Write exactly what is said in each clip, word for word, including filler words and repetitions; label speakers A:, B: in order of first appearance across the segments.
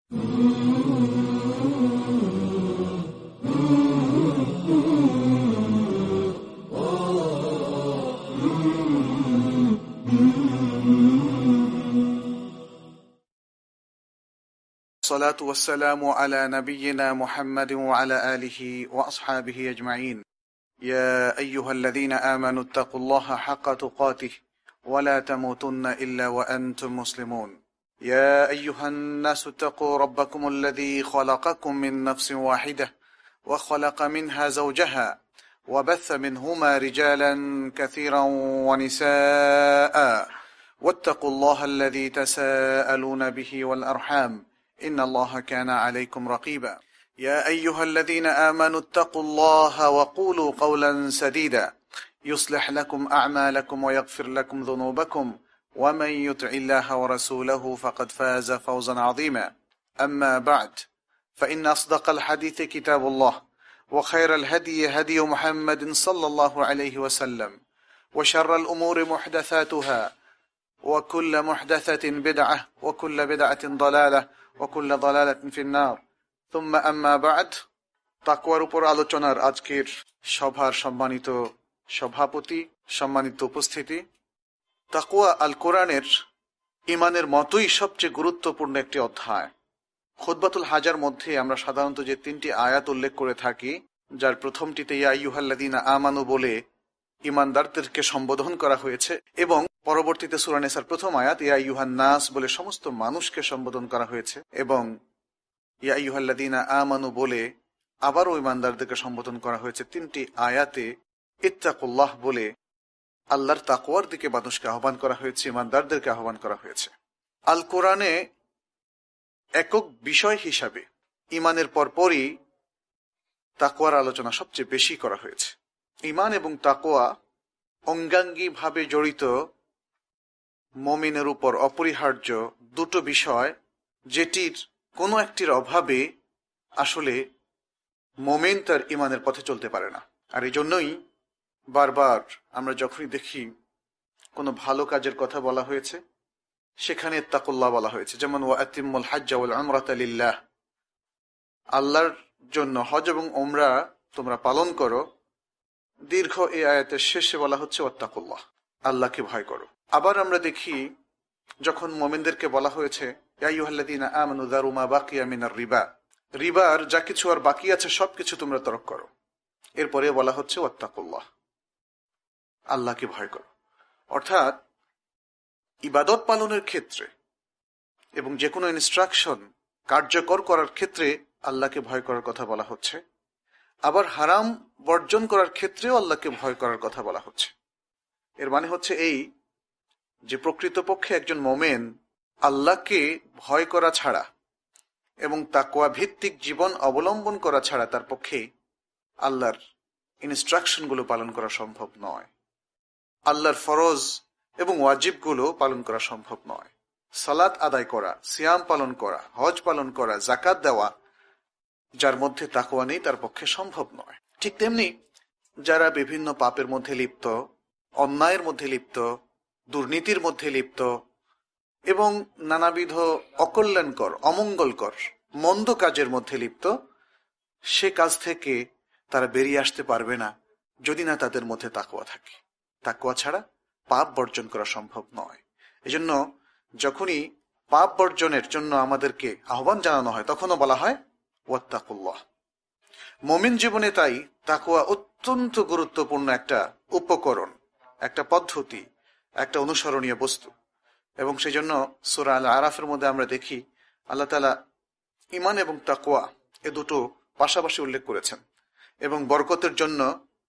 A: الصلاة والسلام على نبينا محمد وعلى آله وأصحابه أجمعين. يا أيها الذين آمنوا اتقوا الله حق تقاته ولا تموتن إلا وأنتم مسلمون. يا أيها الناس اتقوا ربكم الذي خلقكم من نفس واحدة وخلق منها زوجها وبث منهما رجالا كثيرا ونساء واتقوا الله الذي تساءلون به والأرحام إن الله كان عليكم رقيبا. يا أيها الذين آمنوا اتقوا الله وقولوا قولا سديدا يصلح لكم أعمالكم ويغفر لكم ذنوبكم ومن يطع الله ورسوله فقد فاز فوزا عظيما. أما بعد فإن أصدق الحديث كتاب الله وخير الهدي هدي محمد صلى الله عليه وسلم وشر الأمور محدثاتها وكل محدثة بدعة وكل بدعة ضلالة وكل ضلالة في النار ثم أما بعد. তাকওয়ার উপর আলোচনার আজকের সভার সম্মানিত সভাপতি, সম্মানিত উপস্থিতি, তাকওয়া আল কোরআনের ঈমানের মতোই সবচেয়ে গুরুত্বপূর্ণ একটি অধ্যায়। খুতবাতুল হাজার মধ্যে আমরা সাধারণত যে তিনটি আয়াত উল্লেখ করে থাকি, যার প্রথমটিতে ইয়া আইয়ুহাল্লাযীনা আমানু বলে ঈমানদারদেরকে সম্বোধন করা হয়েছে এবং পরবর্তীতে সূরা নিসার প্রথম আয়াত ইয়া আইয়ুহান নাস বলে সমস্ত মানুষকে সম্বোধন করা হয়েছে এবং ইয়া আইয়ুহাল্লাযীনা আমানু বলে আবারও ঈমানদারদেরকে সম্বোধন করা হয়েছে। তিনটি আয়াতে ইত্তাকুল্লাহ বলে আল্লাহর তাকওয়ার দিকে মানুষকে আহ্বান করা হয়েছে, ঈমানদারদেরকে আহ্বান করা হয়েছে। আল কোরআনে একক বিষয় হিসাবে ঈমানের পরপরই তাকওয়ার আলোচনা সবচেয়ে বেশি করা হয়েছে। ঈমান এবং তাকওয়া অঙ্গাঙ্গী ভাবে জড়িত মুমিনের উপর অপরিহার্য দুটো বিষয়, যেটির কোনো একটির অভাবে আসলে মুমিন তার ঈমানের পথে চলতে পারে না। আর এই জন্যই বারবার আমরা যখনই দেখি কোনো ভালো কাজের কথা বলা হয়েছে সেখানে তাকুল্লাহ বলা হয়েছে, যেমন ওয়া আতিম্মুল হাজ্জা ওয়াল উমরাতা লিল্লাহ, আল্লাহর জন্য হজ এবং উমরা তোমরা পালন করো। দীর্ঘ এই আয়াতের শেষে বলা হচ্ছে ওয়াত্তাকুল্লাহ, আল্লাহকে ভয় করো। আবার আমরা দেখি যখন মুমিনদেরকে বলা হয়েছে ইয়া আইয়ুহাল্লাযীনা আমানু যারু মা বাকিয়া মিনার রিবা, রিবার যা কিছু আর বাকি আছে সবকিছু তোমরা তরক করো। এরপরে বলা হচ্ছে ওয়াত্তাকুল্লাহ, আল্লাহকে ভয় করো। অর্থাৎ ইবাদত পালনের ক্ষেত্রে এবং যে কোনো ইনস্ট্রাকশন কার্যকর করার ক্ষেত্রে আল্লাহকে ভয় করার কথা বলা হচ্ছে, আবার হারাম বর্জন করার ক্ষেত্রেও আল্লাহকে ভয় করার কথা বলা হচ্ছে। এর মানে হচ্ছে এই যে প্রকৃতপক্ষে একজন মুমিন আল্লাহকে ভয় করা ছাড়া এবং তাকওয়া ভিত্তিক জীবন অবলম্বন করা ছাড়া তার পক্ষে আল্লাহর ইনস্ট্রাকশনগুলো পালন করা সম্ভব নয়। আল্লাহর ফরজ এবং ওয়াজিবগুলো পালন করা সম্ভব নয়। সালাত আদায় করা, সিয়াম পালন করা, হজ পালন করা, যাকাত দেওয়া, যার মধ্যে তাকওয়া নেই তার পক্ষে সম্ভব নয়। ঠিক তেমনি যারা বিভিন্ন পাপের মধ্যে লিপ্ত, অন্যায়ের মধ্যে লিপ্ত, দুর্নীতির মধ্যে লিপ্ত এবং নানাবিধ অকল্যাণকর, অমঙ্গলকর, মন্দ কাজের মধ্যে লিপ্ত, সে কাজ থেকে তারা বেরিয়ে আসতে পারবে না যদি না তাদের মধ্যে তাকওয়া থাকে। তাকওয়া ছাড়া পাপ বর্জন করা সম্ভব নয়। এজন্য যখনই পাপ বর্জনের জন্য আমাদেরকে আহ্বান জানানো হয় তখনও বলা হয় ওয়াত্তাকুল্লাহ। মুমিন জীবনে তাই তাকওয়া অত্যন্ত গুরুত্বপূর্ণ একটা উপকরণ, একটা পদ্ধতি, একটা অনুসরণীয় বস্তু। এবং সেই জন্য সূরা আল আরাফের মধ্যে আমরা দেখি আল্লাহ তাআলা ঈমান এবং তাকওয়া এ দুটো পাশাপাশি উল্লেখ করেছেন এবং বরকতের জন্য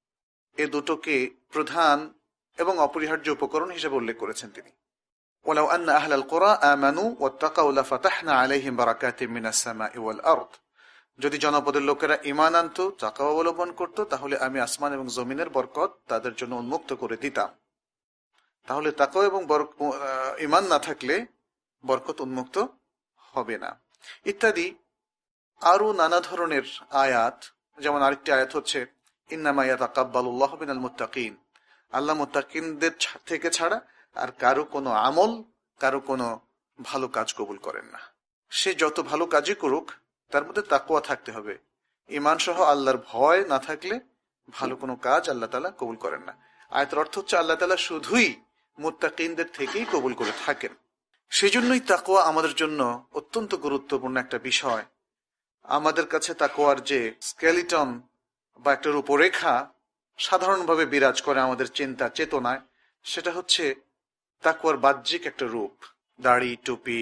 A: এ দুটোকে প্রধান এবং অপরিহার্য উপকরণ হিসেবে উল্লেখ করেছেন তিনি। ওয়ালাউ আন্না আহলাল কুরা আমানু ওয়াত্তাকাউ লাফাতাহনা আলাইহিম বারাকাতিম মিনাস সামাই ওয়াল আরদ, যদি জনপদের লোকেরা ঈমান আনতো, তাকওয়া অবলম্বন করত, তাহলে আমি আসমান এবং জমিনের বরকত তাদের জন্য উন্মুক্ত করে দিতাম। তাহলে তাকওয়া এবং ঈমান না থাকলে বরকত উন্মুক্ত হবে না। ইত্যাদি আরো নানা ধরনের আয়াত, যেমন আরেকটি আয়াত হচ্ছে ইন্নামা ইয়াতাকাব্বালুল্লাহু মিনাল মুত্তাকিন, আল্লাহ মুত্তাকিনদের থেকে ছাড়া আর কারো কোনো আমল, কারো কোনো ভালো কাজ কবুল করেন না। সে যত ভালো কাজই করুক তার মধ্যে তাকওয়া থাকতে হবে। ঈমান সহ আল্লাহর ভয় না থাকলে ভালো কোনো কাজ আল্লাহ তাআলা কবুল করেন না। আয়াতের অর্থ হচ্ছে আল্লাহ তাআলা শুধুই মুত্তাকিনদের থেকেই কবুল করে থাকেন। সেই জন্যই তাকওয়া আমাদের জন্য অত্যন্ত গুরুত্বপূর্ণ একটা বিষয়। আমাদের কাছে তাকওয়ার যে স্কেলিটন বা একটা রূপরেখা সাধারণভাবে বিরাজ করে আমাদের চিন্তা চেতনায়, সেটা হচ্ছে তাকওয়ার বাহ্যিক একটা রূপ। দাড়ি, টুপি,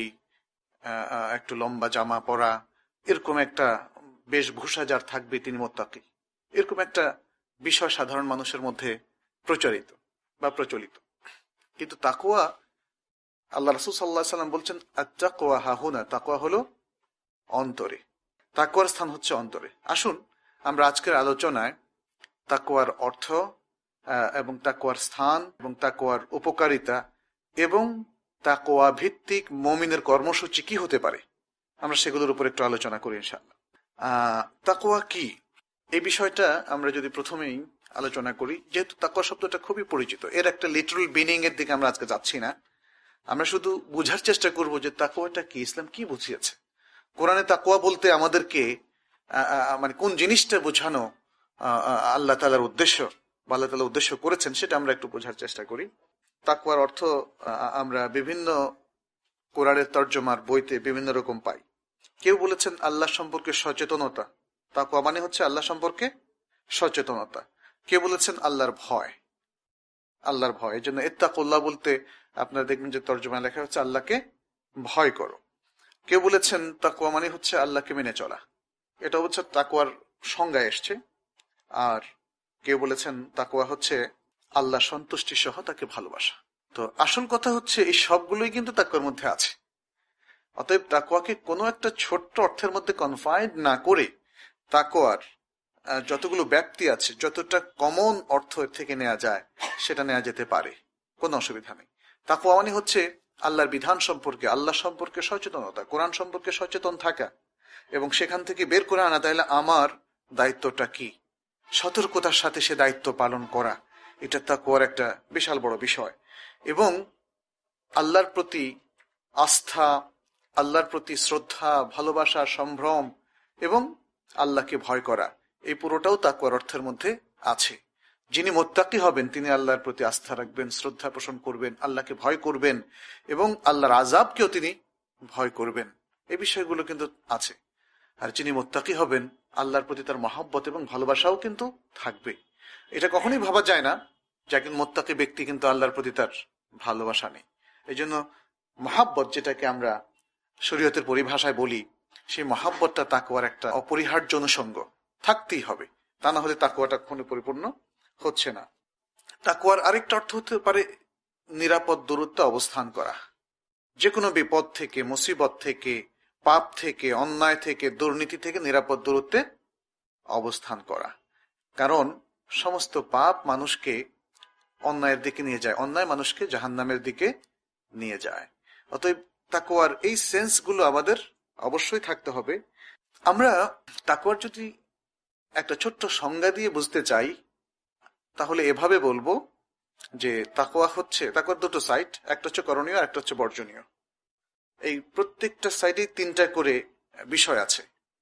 A: একটু লম্বা জামা পরা, এরকম একটা বেশভূষা যার থাকবে তিনি মুত্তাকি, এরকম একটা বিষয় সাধারণ মানুষের মধ্যে প্রচারিত বা প্রচলিত। কিন্তু তাকওয়া, আল্লাহ রাসূল সাল্লাল্লাহু আলাইহি ওয়াসাল্লাম বলছেন আত-তাকওয়া হাহুনা, তাকওয়া হলো অন্তরে, তাকওয়ার স্থান হচ্ছে অন্তরে। আসুন আমরা আজকের আলোচনায় তাকওয়ার অর্থ এবং তাকওয়ার স্থান এবং তাকওয়ার উপকারিতা এবং তাকওয়া ভিত্তিক মুমিনের কর্মসূচি কি হতে পারে, আমরা সেগুলোর উপর একটু আলোচনা করি ইনশাআল্লাহ। আহ তাকওয়া কি, এই বিষয়টা আমরা যদি প্রথমেই আলোচনা করি, যেহেতু তাকওয়া শব্দটা খুবই পরিচিত, এর একটা লিটারাল মিনিং এর দিকে আমরা আজকে যাচ্ছি না। আমরা শুধু বুঝার চেষ্টা করব যে তাকওয়াটা কি, ইসলাম কি বুঝিয়েছে। কোরআনে তাকওয়া বলতে আমাদেরকে মানে কোন জিনিসটা বোঝানো আল্লাহ তাআলার উদ্দেশ্য বা আল্লাহ তাআলা উদ্দেশ্য করেছেন, সেটা আমরা একটু বোঝার চেষ্টা করি। তাকওয়ার অর্থ আমরা বিভিন্ন কোরআনের তরজমার বইতে বিভিন্ন রকম পাই। কেউ বলেছেন আল্লাহ সম্পর্কে সচেতনতা, তাকওয়া মানে হচ্ছে আল্লাহ সম্পর্কে সচেতনতা। কেউ বলেছেন আল্লাহর ভয়, আল্লাহর ভয়। এই জন্য ইত্তাকুল্লাহ বলতে আপনারা দেখবেন যে তরজমায় লেখা হচ্ছে আল্লাহকে ভয় করো। কেউ বলেছেন তাকওয়া মানে হচ্ছে আল্লাহকে মেনে চলা, এটা হচ্ছে তাকওয়ার সংজ্ঞায় এসছে। আর কেউ বলেছেন তাকওয়া হচ্ছে আল্লাহ সন্তুষ্টি সহ তাকে ভালোবাসা। তো আসল কথা হচ্ছে এই সবগুলোই কিন্তু তাকওয়ার মধ্যে আছে। অতএব তাকওয়াকে কোনো একটা ছোট্ট অর্থের মধ্যে কনফাইন্ড না করে তাকওয়ার যতগুলো ব্যাপ্তি আছে, যতটা কমন অর্থ থেকে নেওয়া যায় সেটা নেওয়া যেতে পারে, কোনো অসুবিধা নেই। তাকওয়া মানে হচ্ছে আল্লাহর বিধান সম্পর্কে, আল্লাহ সম্পর্কে সচেতনতা, কোরআন সম্পর্কে সচেতন থাকা এবং সেখান থেকে বের করে আনা তাহলে আমার দায়িত্বটা কি, সতর্কতার সাথে সে দায়িত্ব পালন করা, এটা তাকওয়ার একটা বিশাল বড় বিষয়। এবং আল্লাহর প্রতি আস্থা, আল্লাহর প্রতি শ্রদ্ধা, ভালোবাসা, সম্ভ্রম এবং আল্লাহকে ভয় করা, এই পুরোটাও তাকওয়ার অর্থের মধ্যে আছে। যিনি মুত্তাকি হবেন তিনি আল্লাহর প্রতি আস্থা রাখবেন, শ্রদ্ধা পোষণ করবেন, আল্লাহকে ভয় করবেন এবং আল্লাহর আযাবকেও তিনি ভয় করবেন, এই বিষয়গুলো কিন্তু আছে। আর যিনি মুত্তাকি হবেন আল্লাহর প্রতি তার মহব্বত এবং ভালোবাসাও কিন্তু থাকবে। এটা কখনোই ভাবা যায় না যে একজন মুত্তাকি ব্যক্তি কিন্তু আল্লাহর প্রতি তার ভালোবাসা নেই। এই জন্য মহব্বত, যেটাকে আমরা শরীয়তের পরিভাষায় বলি, সেই মহব্বতটা তাকওয়ার একটা অপরিহার্য অনুষঙ্গ, থাকতেই হবে, তা না হলে তাকওয়াটা কখনো পরিপূর্ণ হচ্ছে না। তাকওয়ার আরেকটা অর্থ হতে পারে নিরাপদ দূরত্বে অবস্থান করা, যে কোনো বিপদ থেকে, মুসিবত থেকে, পাপ থেকে, অন্যায় থেকে, দুর্নীতি থেকে নিরাপদ দূরত্বে অবস্থান করা। কারণ সমস্ত পাপ মানুষকে অন্যায়ের দিকে নিয়ে যায়, অন্যায় মানুষকে জাহান্নামের দিকে নিয়ে যায়। অতএব তাকওয়ার এই সেন্সগুলো আমাদের অবশ্যই থাকতে হবে। আমরা তাকওয়ার যদি একটা ছোট্ট সংজ্ঞা দিয়ে বুঝতে চাই তাহলে এভাবে বলবো যে তাকওয়া হচ্ছে, তাকওয়ার দুটো সাইড, একটা হচ্ছে করণীয় আর একটা হচ্ছে বর্জনীয়। এই প্রত্যেকটা সাইডে তিনটা করে বিষয় আছে।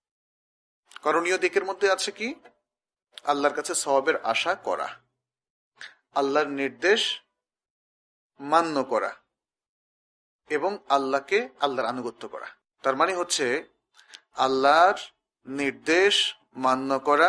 A: করণীয় দিকের মধ্যে আছে কি, আল্লাহর কাছে সওয়াবের আশা করা, আল্লাহর নির্দেশ মান্য করা এবং আল্লাহকে আল্লাহর আনুগত্য করা। তার মানে হচ্ছে আল্লাহর নির্দেশ মান্য করা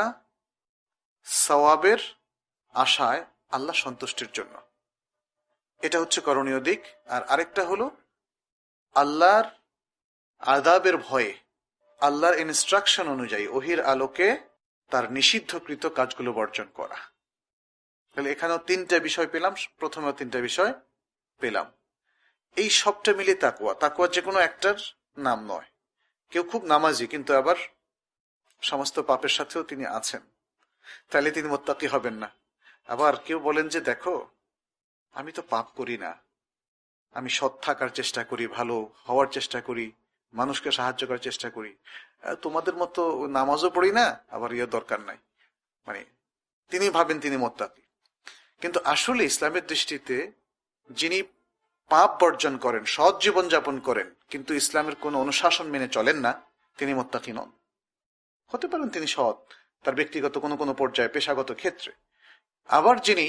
A: সওয়াবের আশায় আল্লাহ সন্তুষ্টির জন্য, এটা হচ্ছে করণীয় দিক। আর আরেকটা হলো আল্লাহর আযাবের ভয়ে, আল্লাহর ইনস্ট্রাকশন অনুযায়ী ওহির আলোকে তার নিষিদ্ধকৃত কাজগুলো বর্জন করা। তাহলে এখানেও তিনটা বিষয় পেলাম, প্রথমেও তিনটা বিষয় পেলাম। এই সবটা মিলে তাকওয়া। তাকওয়া যে কোনো একটার নাম নয়। কেউ খুব নামাজি কিন্তু আবার সমস্ত পাপের সাথেও তিনি আছেন, তাহলে তিনি মুত্তাকি হবেন না। আবার কেউ বলেন যে দেখো আমি তো পাপ করি না, আমি সৎ থাকার চেষ্টা করি, ভালো হওয়ার চেষ্টা করি, মানুষকে সাহায্য করার চেষ্টা করি, তোমাদের মতো নামাজও পড়ি না, আবার ইয়ে দরকার নাই, মানে তিনি ভাবেন তিনি মুত্তাকি। কিন্তু আসলে ইসলামের দৃষ্টিতে যিনি পাপ বর্জন করেন, সৎ জীবন যাপন করেন, কিন্তু ইসলামের কোন অনুশাসন মেনে চলেন না, তিনি মুত্তাকি নন। হতে পারেন তিনি সৎ তার ব্যক্তিগত কোনো কোনো পর্যায়ে, পেশাগত ক্ষেত্রে। আবার যিনি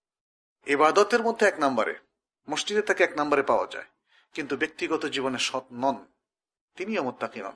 A: ইবাদতের মধ্যে এক নম্বরে, মসজিদে তাকে এক নম্বরে পাওয়া যায়, কিন্তু ব্যক্তিগত জীবনে সৎ নন, তিনিও মুত্তাকি নন।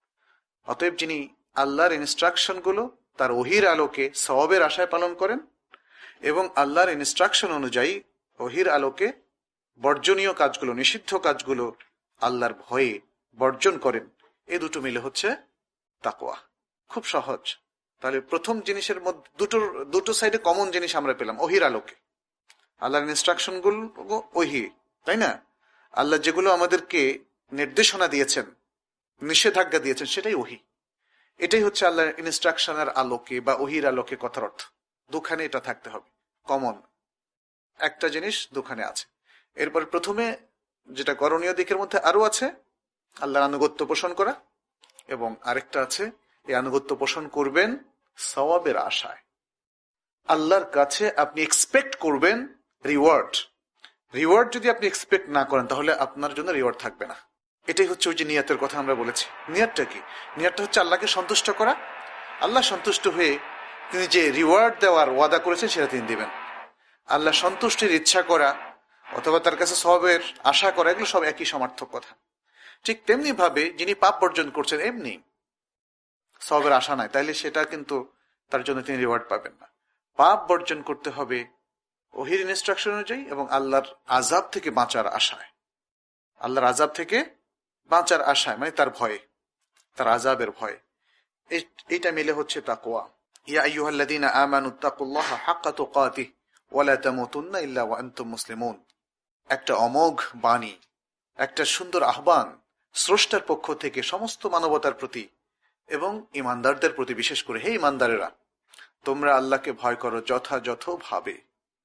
A: অতএব যিনি আল্লাহর ইনস্ট্রাকশন গুলো তার ওহির আলোকে সওয়াবের আশায় পালন করেন এবং আল্লাহর ইনস্ট্রাকশন অনুযায়ী ওহির আলোকে বর্জনীয় কাজগুলো, নিষিদ্ধ কাজগুলো আল্লাহর ভয়ে বর্জন করেন, এ দুটো মিলে হচ্ছে তাকওয়া। খুব সহজ। তাহলে প্রথম জিনিসের মধ্যে দুটো দুটো সাইডে কমন জিনিস আমরা পেলাম, ওহির আলোকে। আল্লাহর ইনস্ট্রাকশন গুলো ওহি, তাই না? আল্লাহ যেগুলো আমাদেরকে নির্দেশনা দিয়েছেন, নিষেধাজ্ঞা দিয়েছেন, সেটাই ওহি। এটাই হচ্ছে আল্লাহর ইনস্ট্রাকশনের আলোকে বা ওহির আলোকে কথার অর্থ। দুখানে এটা থাকতে হবে, কমন একটা জিনিস দুখানে আছে। এরপর প্রথমে যেটা করণীয় দিকের মধ্যে আরো আছে আল্লাহর আনুগত্য পোষণ করা, এবং আরেকটা আছে এই আনুগত্য পোষণ করবেন সওয়াবের আশায়। আল্লাহর কাছে আপনি এক্সপেক্ট করবেন রিওয়ার্ড। রিওয়ার্ড যদি আপনি এক্সপেক্ট না করেন তাহলে আপনার জন্য রিওয়ার্ড থাকবে না। এটাই হচ্ছে ওই যে নিয়াতের কথা আমরা বলেছি। নিয়াতটা কি? নিয়াতটা হচ্ছে আল্লাহকে সন্তুষ্ট করা। আল্লাহ সন্তুষ্ট হয়ে তিনি যে রিওয়ার্ড দেওয়ার ওয়াদা করেছেন সেটা তিনি দিবেন। আল্লাহ সন্তুষ্টির ইচ্ছা করা অথবা তার কাছে সওয়াবের আশা করা, এগুলো সব একই সমার্থক কথা। ঠিক তেমনি ভাবে যিনি পাপ বর্জন করছেন, এমনি সওয়াবের আশা নাই, তাইলে সেটা কিন্তু তার জন্য তিনি রিওয়ার্ড পাবেন না। পাপ বর্জন করতে হবে ওহির ইনস্ট্রাকশন অনুযায়ী এবং আল্লাহর আযাব থেকে বাঁচার আশায়। আল্লাহর আযাব থেকে বাঁচার আশায় মানে তার ভয়ে, তার আযাবের ভয়ে। এইটা মিলে হচ্ছে তাকওয়া। ইয়া আইয়ুহাল্লাযীনা আমানুত্তাকুল্লাহা হাক্কা তুকাতিহি ওয়া লা তামুতুন্না ইল্লা ওয়া আনতুম মুসলিমুন। একটা অমোঘ বাণী, একটা সুন্দর আহ্বান স্রষ্টার পক্ষ থেকে সমস্ত মানবতার প্রতি এবং ইমানদারদের প্রতি বিশেষ করে, হে ইমানদারেরা, তোমরা আল্লাহকে ভয় করো যথাযথ ভাবে,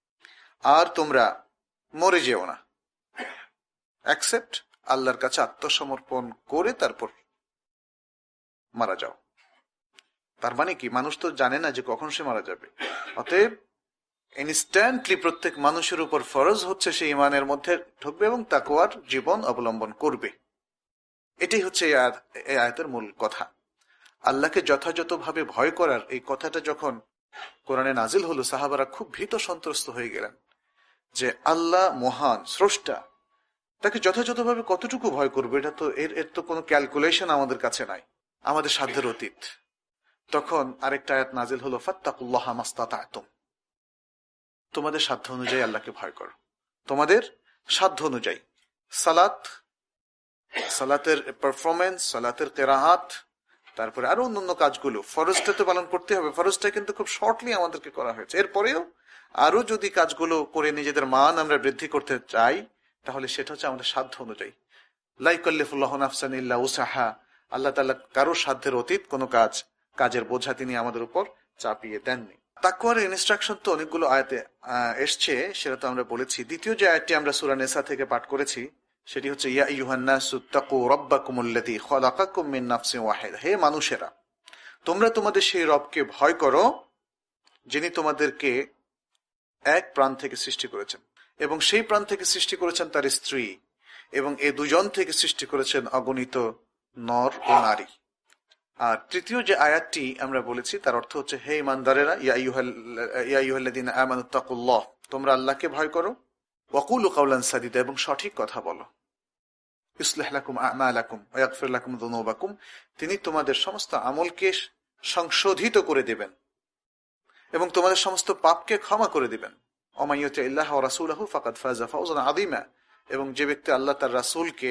A: আর তোমরা মরে যেও না, অ্যাকসেপ্ট আল্লাহর কাছে আত্মসমর্পণ করে তারপর মারা যাও। তার মানে কি? মানুষ তো জানে না যে কখন সে মারা যাবে। অতএব ইনস্ট্যান্টলি প্রত্যেক মানুষের উপর ফরজ হচ্ছে সে ইমানের মধ্যে ঢুকবে এবং তাকওয়ার জীবন অবলম্বন করবে। এটাই হচ্ছে এই আয়াতের মূল কথা। আল্লাহকে যথাযথভাবে ভয় করার এই কথাটা যখন কোরআনে নাজিল হলো, সাহাবারা খুব ভীত সন্ত্রস্ত হয়ে গেলেন যে আল্লাহ মহান স্রষ্টা, তাকে যথাযথভাবে কতটুকু ভয় করবে? এটা তো এর এর তো কোনো ক্যালকুলেশন আমাদের কাছে নাই, আমাদের সাধ্যের অতীত। তখন আরেকটা আয়াত নাজিল হলো, ফাত্তাকুল্লাহা মাস্তাতা'তুম, তোমাদের সাধ্য অনুযায়ী আল্লাহকে ভয় করো, তোমাদের সাধ্য অনুযায়ী। সালাত, সালাতের পারফরমেন্স, সালাতের কেরাআত, তারপরে আরো অন্যান্য কাজগুলো, ফরজটা তো পালন করতে হবে। ফরজটা কিন্তু খুব শর্টলি আমাদেরকে করা হয়েছে। এরপরেও আরো যদি কাজগুলো করে নিজেদের মান আমরা বৃদ্ধি করতে চাই তাহলে সেটা হচ্ছে আমাদের সাধ্য অনুযায়ী। লা ইউকাল্লিফুল্লাহু নাফসান ইল্লা উসআহা, আল্লাহ তাআলা কারো সাধ্যের অতীত কোনো কাজ, কাজের বোঝা তিনি আমাদের উপর চাপিয়ে দেননি। তাকওয়ার ইনস্ট্রাকশন তো অনেকগুলো আয়াতে এসছে, সেটা তো আমরা বলেছি। দ্বিতীয় যে আয়াতটি আমরা সূরা নিসা থেকে পাঠ করেছি সেটি হচ্ছে, ইয়া আইয়ুহান নাসু তাকু রাব্বাকুমুল্লাযী খালাকাকুম মিন নাফসিন ওয়াহিদা, হে মানুষেরা, তোমরা তোমাদের সেই রবকে ভয় করো যিনি তোমাদেরকে এক প্রাণ থেকে সৃষ্টি করেছেন এবং সেই প্রাণ থেকে সৃষ্টি করেছেন তার স্ত্রী, এবং এই দুজন থেকে সৃষ্টি করেছেন অগণিত নর ও নারী। আর তৃতীয় যে আয়াতটি আমরা বলেছি তার অর্থ হচ্ছে, হে ইমানদারেরা, ইয়া আইয়ুহাল্লাযীনা আমানুত্তাকুল্লাহ, তোমরা আল্লাহকে ভয় করো, ওয়াকুলু কাওলান সাদীদা, এবং সঠিক কথা বলো, ইউসলিহ লাকুম আ'মালাকুম ওয়া ইয়াগফির লাকুম যুনুবাকুম, তিনি তোমাদের সমস্ত আমলকে সংশোধিত করে দেবেন এবং তোমাদের সমস্ত পাপকে ক্ষমা করে দিবেন। ওয়া মান ইউতি'ল্লাহা ওয়া রাসূলাহু ফাকাদ ফাযা ফাওজান আযীমা, এবং যে ব্যক্তি আল্লাহ তার রাসূলকে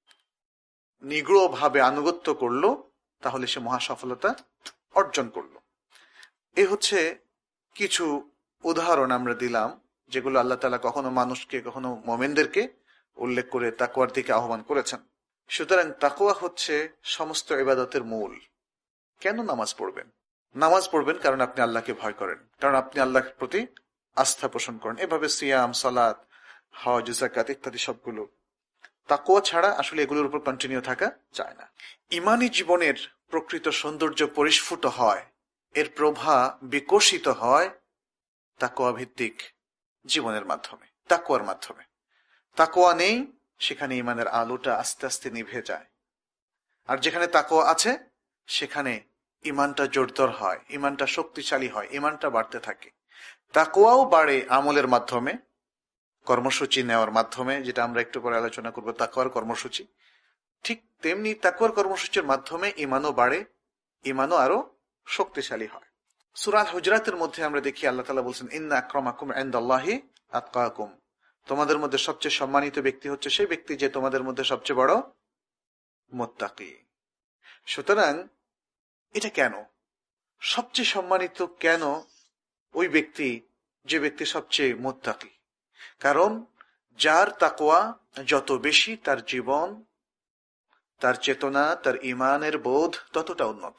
A: নিগূঢ়ভাবে আনুগত্য করলো তাহলে সে মহা সফলতা অর্জন করলো। এই হচ্ছে কিছু উদাহরণ আমরা দিলাম যেগুলো আল্লাহ তাআলা কখনো মানুষকে কখনো মুমিনদেরকে উল্লেখ করে তাকওয়ার দিকে আহ্বান করেছেন। সুতরাং তাকওয়া হচ্ছে সমস্ত ইবাদতের মূল। কেন নামাজ পড়বেন? নামাজ পড়বেন কারণ আপনি আল্লাহকে ভয় করেন, কারণ আপনি আল্লাহর প্রতি আস্থা পোষণ করেন। এভাবে সিয়াম, সালাত, হজ, যাকাত ইত্যাদি সবগুলো। তাকওয়া ছাড়া আসলে এগুলোর উপর কন্টিনিউ থাকা যায় না। ইমানি জীবনের প্রকৃত সৌন্দর্য পরিস্ফুট হয়, এর প্রভা বিকশিত হয় তাকওয়া ভিত্তিক জীবনের মাধ্যমে, তাকওয়ার মাধ্যমে। তাকওয়া নেই সেখানে ইমানের আলোটা আস্তে আস্তে নিভে যায়। আর যেখানে তাকওয়া আছে সেখানে ইমানটা জোরদার হয়, ইমানটা শক্তিশালী হয়, ইমানটা বাড়তে থাকে। তাকওয়াও বাড়ে আমলের মাধ্যমে, কর্মসূচি নেওয়ার মাধ্যমে, যেটা আমরা একটু পরে আলোচনা করবো তাকওয়ার কর্মসূচি। ঠিক তেমনি তাকওয়ার কর্মসূচির মাধ্যমে ইমানও বাড়ে, ইমানও আরো শক্তিশালী হয়। সূরা হুজরাতের মধ্যে আমরা দেখি আল্লাহ তাআলা বলছেন, ইন্না আকরামাকুম ইনদাল্লাহি আতকাকুম, তোমাদের মধ্যে সবচেয়ে সম্মানিত ব্যক্তি হচ্ছে সেই ব্যক্তি যে তোমাদের মধ্যে সবচেয়ে বড় মুত্তাকি। সুতরাং এটা কেন সবচেয়ে সম্মানিত, কেন ওই ব্যক্তি যে ব্যক্তি সবচেয়ে মুত্তাকি? কারণ যার তাকওয়া যত বেশি, তার জীবন, তার চেতনা, তার ইমানের বোধ ততটা উন্নত।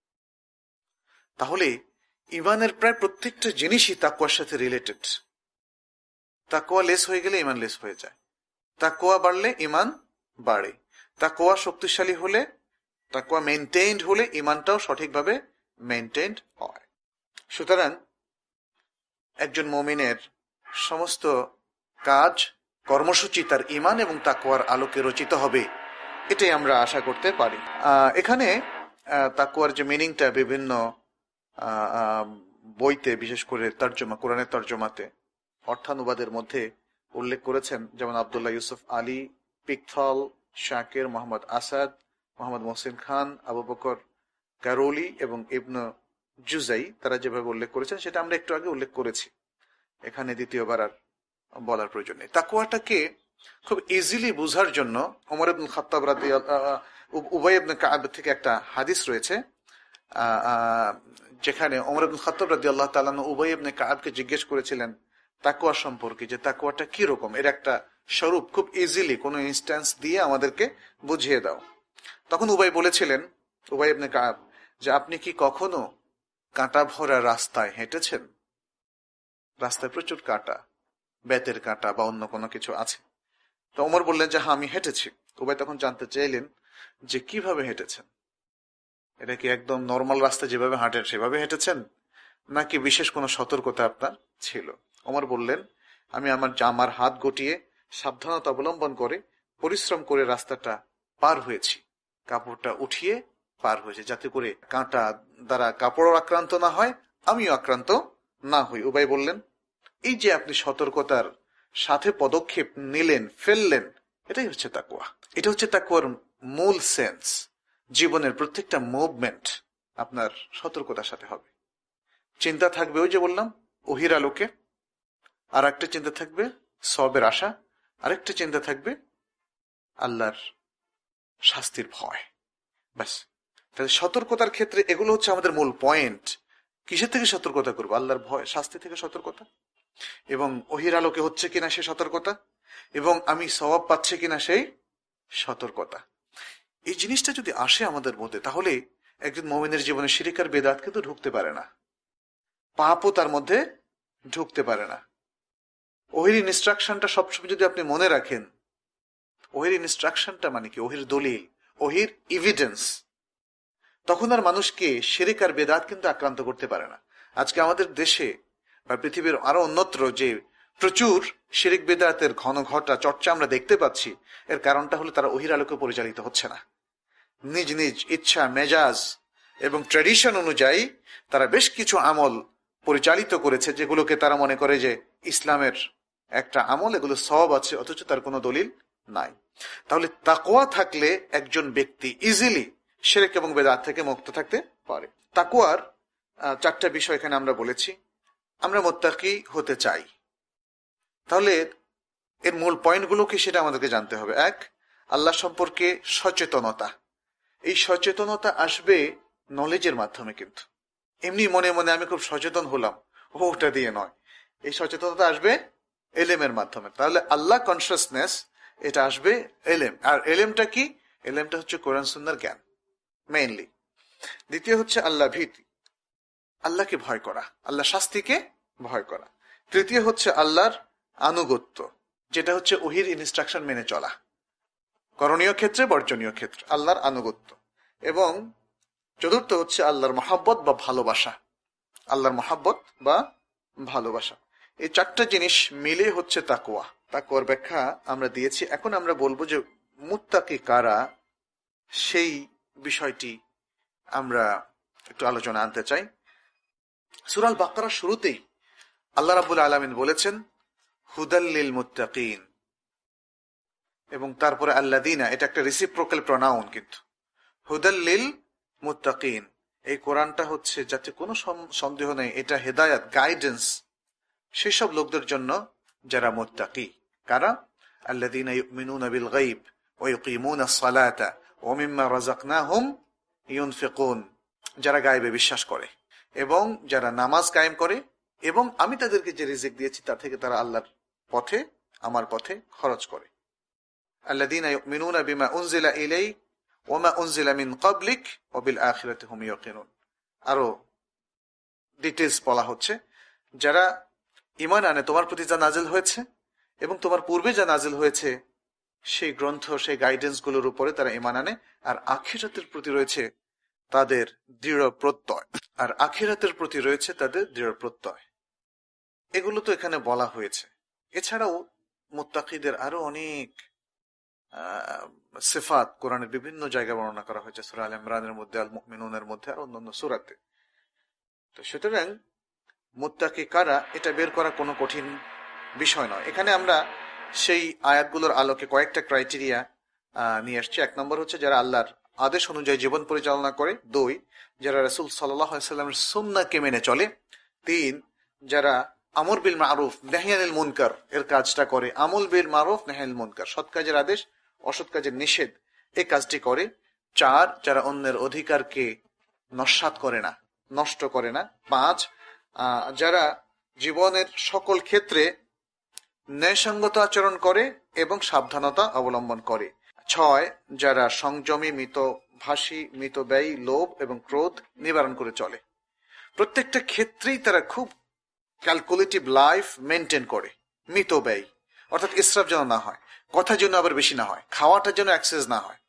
A: তাহলে ইমানের প্রায় প্রত্যেকটা জিনিসই তাকওয়ার সাথে রিলেটেড। তাকওয়া লেস হয়ে গেলে ইমান লেস হয়ে যায়, তাকওয়া বাড়লে ইমান বাড়ে, তাকওয়া শক্তিশালী হলে, তাকওয়া মেনটেইনড হলে ইমানটাও সঠিকভাবে মেনটেইনড হয়। সুতরাং একজন মুমিনের সমস্ত কাজ, কর্মসূচি তার ইমান এবং তাকওয়ার আলোকে রচিত হবে, এটাই আমরা আশা করতে পারি। এখানে তাকওয়ার যে মিনিংটা বিভিন্ন বইতে, বিশেষ করে তর্জমা, কোরআনের তর্জমাতে, অর্থানুবাদের মধ্যে উল্লেখ করেছেন, যেমন আব্দুল্লাহ ইউসুফ আলী, পিকথল, শাকির, মোহাম্মদ আসাদ, মোহাম্মদ মোহসিন খান, আবু বকর কারোলি এবং ইবনে জুজাই, তারা যেভাবে উল্লেখ করেছেন সেটা আমরা একটু আগে উল্লেখ করেছি, এখানে দ্বিতীয়বার আর বলার প্রয়োজন নেই। তাকওয়াটাকে খুব ইজিলি বোঝার জন্য ওমর ইবনে খাত্তাব রাদিয়াল্লাহু, উবাই ইবনে কাব থেকে একটা হাদিস রয়েছে, যেখানে ওমর ইবনে খাত্তাব রাদিয়াল্লাহু তাআলা উবাই ইবনে কাবকে জিজ্ঞেস করেছিলেন তাকওয়া সম্পর্কে, যে তাকওয়াটা কি রকম, এর একটা স্বরূপ খুব ইজিলি কোন ইনস্ট্যান্স দিয়ে আমাদেরকে বুঝিয়ে দাও। তখন উবাই বলেছিলেন, উবাই ইবনে কাব, যে আপনি কি কখনো কাঁটা ভরা রাস্তায় হেঁটেছেন? রাস্তায় প্রচুর কাঁটা, বেতের কাঁটা বা অন্য কোনো কিছু আছে। তো ওমর বললেন যে হ্যাঁ, আমি হেঁটেছি। উবাই তখন জানতে চাইলেন যে কিভাবে হেঁটেছেন, এটা কি একদম নর্মাল রাস্তা যেভাবে হাঁটেন সেভাবে হেঁটেছেন, নাকি বিশেষ কোনো সতর্কতা আপনার ছিল? ওমর বললেন, আমি আমার জামার হাত গটিয়ে সাবধানতা অবলম্বন করে পরিশ্রম করে রাস্তাটা পার হয়েছি, কাপড়টা উঠিয়ে পার হয়েছে, যাতে করে কাঁটা দ্বারা কাপড় আক্রান্ত না হয়, আমিও আক্রান্ত না হই। উবাই বললেন, এই যে আপনি সতর্কতার সাথে পদক্ষেপ নিলেন, ফেললেন, এটাই হচ্ছে তাকওয়া। এটা হচ্ছে তাকওয়ার মূল সেন্স। জীবনের প্রত্যেকটা মুভমেন্ট আপনার সতর্কতার সাথে হবে। চিন্তা থাকবে ওই যে বললাম ওহির আলোকে, আর একটা চিন্তা থাকবে সবের আশা, আরেকটা চিন্তা থাকবে আল্লাহর শাস্তির ভয়। ব্যাস, তাহলে সতর্কতার ক্ষেত্রে এগুলো হচ্ছে আমাদের মূল পয়েন্ট। কিসের থেকে সতর্কতা করবো? আল্লাহর ভয়, শাস্তি থেকে সতর্কতা, এবং ওহির আলোকে হচ্ছে কিনা সে সতর্কতা, এবং আমি সওয়াব পাচ্ছি কিনা সেই সতর্কতা। এই জিনিসটা যদি আসে আমাদের মধ্যে, তাহলে একজন মুমিনের জীবনে শিরক আর বেদাত কিন্তু ঢুকতে পারে না, পাপও তার মধ্যে ঢুকতে পারে না। ওহির ইনস্ট্রাকশনটা সবসময় যদি আপনি মনে রাখেন, ওহির ইনস্ট্রাকশনটা মানে কি? ওহির দলিল, ওহির এভিডেন্স, তখন আর মানুষকে শিরক আর বেদাত কিন্তু আক্রান্ত করতে পারে না। আজকে আমাদের দেশে বা পৃথিবীর আরো অন্যত্র যে প্রচুর শিরক বেদাতের ঘন ঘটা চর্চা আমরা দেখতে পাচ্ছি, এর কারণটা হলো তারা ওহির আলোকে পরিচালিত হচ্ছে না। নিজ নিজ ইচ্ছা, মেজাজ এবং ট্র্যাডিশন অনুযায়ী তারা বেশ কিছু আমল পরিচালিত করেছে, যেগুলোকে তারা মনে করে যে ইসলামের একটা আমল, এগুলো সওয়াব আছে, অথচ তার কোনো দলিল নাই। তাহলে তাকওয়া থাকলে একজন ব্যক্তি ইজিলি শিরক এবং বেদাত থেকে মুক্ত থাকতে পারে। তাকওয়ার চারটা বিষয় এখানে আমরা বলেছি। আমরা মুত্তাকি হতে চাই, তাহলে এর মূল পয়েন্টগুলো কি সেটা আমাদেরকে জানতে হবে। এক, আল্লাহ সম্পর্কে সচেতনতা। এই সচেতনতা আসবে নলেজের মাধ্যমে, কিন্তু এমনি মনে মনে আমি খুব সচেতন হলাম, ওটা দিয়ে নয়। এই সচেতনতা আসবে এলেমের মাধ্যমে। তাহলে আল্লাহ কনসিয়াসনেস, এটা আসবে এলেম। আর এলেমটা কি? এলেমটা হচ্ছে কোরআন সুন্নাহর জ্ঞান মেইনলি। দ্বিতীয় হচ্ছে আল্লাহ ভীতি, আল্লাহকে ভয় করা, আল্লাহ শাস্তিকে ভয় করা। তৃতীয় হচ্ছে আল্লাহর আনুগত্য, যেটা হচ্ছে ওহির ইনস্ট্রাকশন মেনে চলা, করণীয় ক্ষেত্রে বর্জনীয় ক্ষেত্রে আল্লাহর আনুগত্য। এবং চতুর্থ হচ্ছে আল্লাহর মহাব্বত বা ভালোবাসা, আল্লাহর মহাব্বত বা ভালোবাসা। এই চারটা জিনিস মিলে হচ্ছে তাকওয়া। তাকওয়ার ব্যাখ্যা আমরা দিয়েছি। এখন আমরা বলবো যে মুত্তাকি কারা, সেই বিষয়টি আমরা একটু আলোচনা আনতে চাই। সূরা আল বাকারার শুরুতেই আল্লাহ রাব্বুল আলামিন বলেছেন হুদাল্লিল মুত্তাকিন, এবং তারপরে আল্লাযীনা, এটা একটা রেসিপ্রোকাল প্রোনাউন, কিন্তু হুদাল্লিল মুত্তাকিন, এই কোরআনটা হচ্ছে, যাতে কোনো সন্দেহ নেই, এটা হেদায়াত, গাইডেন্স সেসব লোকদের জন্য যারা মুত্তাকি। কারা? আল্লাযীনা ইউমিনুনা বিল গায়ব ওয়া ইউকিমুনাস সালাতা ওয়া মিম্মা রাযাকনাহুম ইউনফিকুন, যারা গায়বে বিশ্বাস করে এবং যারা নামাজ কায়েম করে, এবং আমি তাদেরকে যে রিজিক দিয়েছি তা থেকে তারা আল্লাহর পথে, আমার পথে খরচ করে। আল্লাযীনা ইউমিনুনা বিমা উনজিলা ইলাইক ওয়া মা উনজিলা মিন ক্বাবলিক ওয়া বিল আখিরাতি হুম ইউকিনুন। আরো ডিটেইলস বলা হচ্ছে, যারা ঈমান আনে তোমার প্রতি যা নাজিল হয়েছে এবং তোমার পূর্বে যা নাজিল হয়েছে সেই গ্রন্থ, সেই গাইডেন্স গুলোর উপরে তারা ঈমান আনে, আর আখিরাতের প্রতি রয়েছে তাদের দৃঢ় প্রত্যয়, আর আখিরাতের প্রতি রয়েছে তাদের দৃঢ় প্রত্যয়। এগুলো তো এখানে বলা হয়েছে। এছাড়াও মুত্তাকিদের আরো অনেক সিফাত কোরআনের বিভিন্ন জায়গায় বর্ণনা করা হয়েছে, সূরা আল ইমরানের মধ্যে, আল মুমিনুনের মধ্যে, আর অন্যান্য সূরাতে। তো সুতরাং মুত্তাকি কারা, এটা বের করা কোনো কঠিন বিষয় নয়। এখানে আমরা সেই আয়াতগুলোর আলোকে কয়েকটা ক্রাইটেরিয়া নিয়ে আসছি। এক নম্বর হচ্ছে যারা আল্লাহর আদেশ অনুযায়ী জীবন পরিচালনা করে। দুই, যারা রাসূল সাল্লাল্লাহু আলাইহি ওয়াসাল্লামের সুন্নাহকে মেনে চলে। তিন, যারা আমর বিল মারুফ নাহি আনিল মুনকার এর কাজটা করে। আমল বিল মারুফ নাহি আনিল মুনকার, সৎ কাজের আদেশ, অসৎ কাজের নিষেধ, এই কাজটি করে। চার, যারা অন্যের অধিকারকে নস্যাৎ করে না, নষ্ট করে না। পাঁচ, যারা জীবনের সকল ক্ষেত্রে ন্যায়সঙ্গত আচরণ করে এবং সাবধানতা অবলম্বন করে। ছয়, যারা সংযমী, মিতভাষী, মিতব্যয়ী, লোভ এবং ক্রোধ নিবারণ করে চলে। প্রত্যেকটা ক্ষেত্রেই তারা খুব ক্যালকুলেটিভ লাইফ মেনটেন করে। মিতব্যয়ী অর্থাৎ ইসরাফ যেন না হয়, কথা যেন আবার বেশি না হয়, খাওয়াটা যেন এক্সেস না হয়।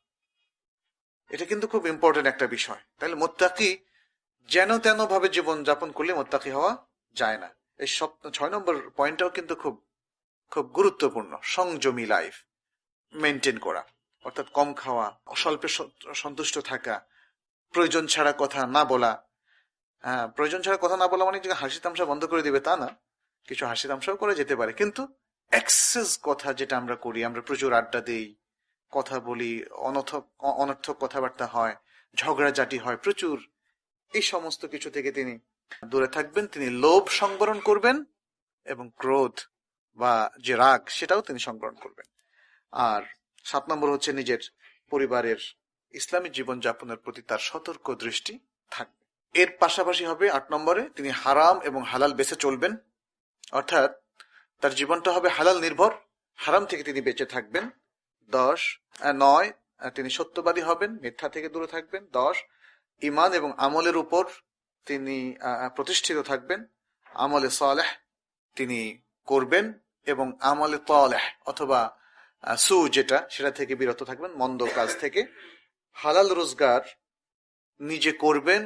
A: এটা কিন্তু খুব ইম্পর্টেন্ট একটা বিষয়। তাহলে মুত্তাকি যেন তেন ভাবে জীবন যাপন করলে মুত্তাকি হওয়া যায় না। এই সব ছয় নম্বর পয়েন্টটাও কিন্তু খুব খুব গুরুত্বপূর্ণ। সংযমী লাইফ মেনটেন করা, অর্থাৎ কম খাওয়া, স্বল্পে সন্তুষ্ট থাকা, প্রয়োজন ছাড়া কথা না বলা। হ্যাঁ, প্রয়োজন ছাড়া কথা না বলা মানে যে হাসি তামসা বন্ধ করে দিবে তা না, কিছু হাসি তামসাও করে যেতে পারে, কিন্তু এক্সেস কথা যেটা আমরা করি, আমরা প্রচুর আড্ডা দেই, কথা বলি, অনর্থক অনর্থক কথাবার্তা হয়, ঝগড়াঝাটি হয় প্রচুর, এই সমস্ত কিছু থেকে তিনি দূরে থাকবেন। তিনি লোভ সংবরণ করবেন এবং ক্রোধ বা যে রাগ সেটাও তিনি সংবরণ করবেন। আর সাত নম্বর হচ্ছে নিজের পরিবারের ইসলামী জীবন যাপনের প্রতি তার সতর্ক দৃষ্টি থাকবে। এর পাশাপাশি হবে আট নম্বরে, তিনি হারাম এবং হালাল বেঁচে চলবেন, অর্থাৎ তার জীবনটা হবে হালাল নির্ভর, হারাম থেকে তিনি বেঁচে থাকবেন। দশ নয়, তিনি সত্যবাদী হবেন, মিথ্যা থেকে দূরে থাকবেন। দশ, ঈমান এবং আমলের উপর তিনি প্রতিষ্ঠিত থাকবেন, আমলে সালেহ তিনি করবেন এবং আমলে তালেহ অথবা সু যেটা সেটা থেকে বিরত থাকবেন, মন্দ কাজ থেকে। হালাল রোজগার নিজে করবেন,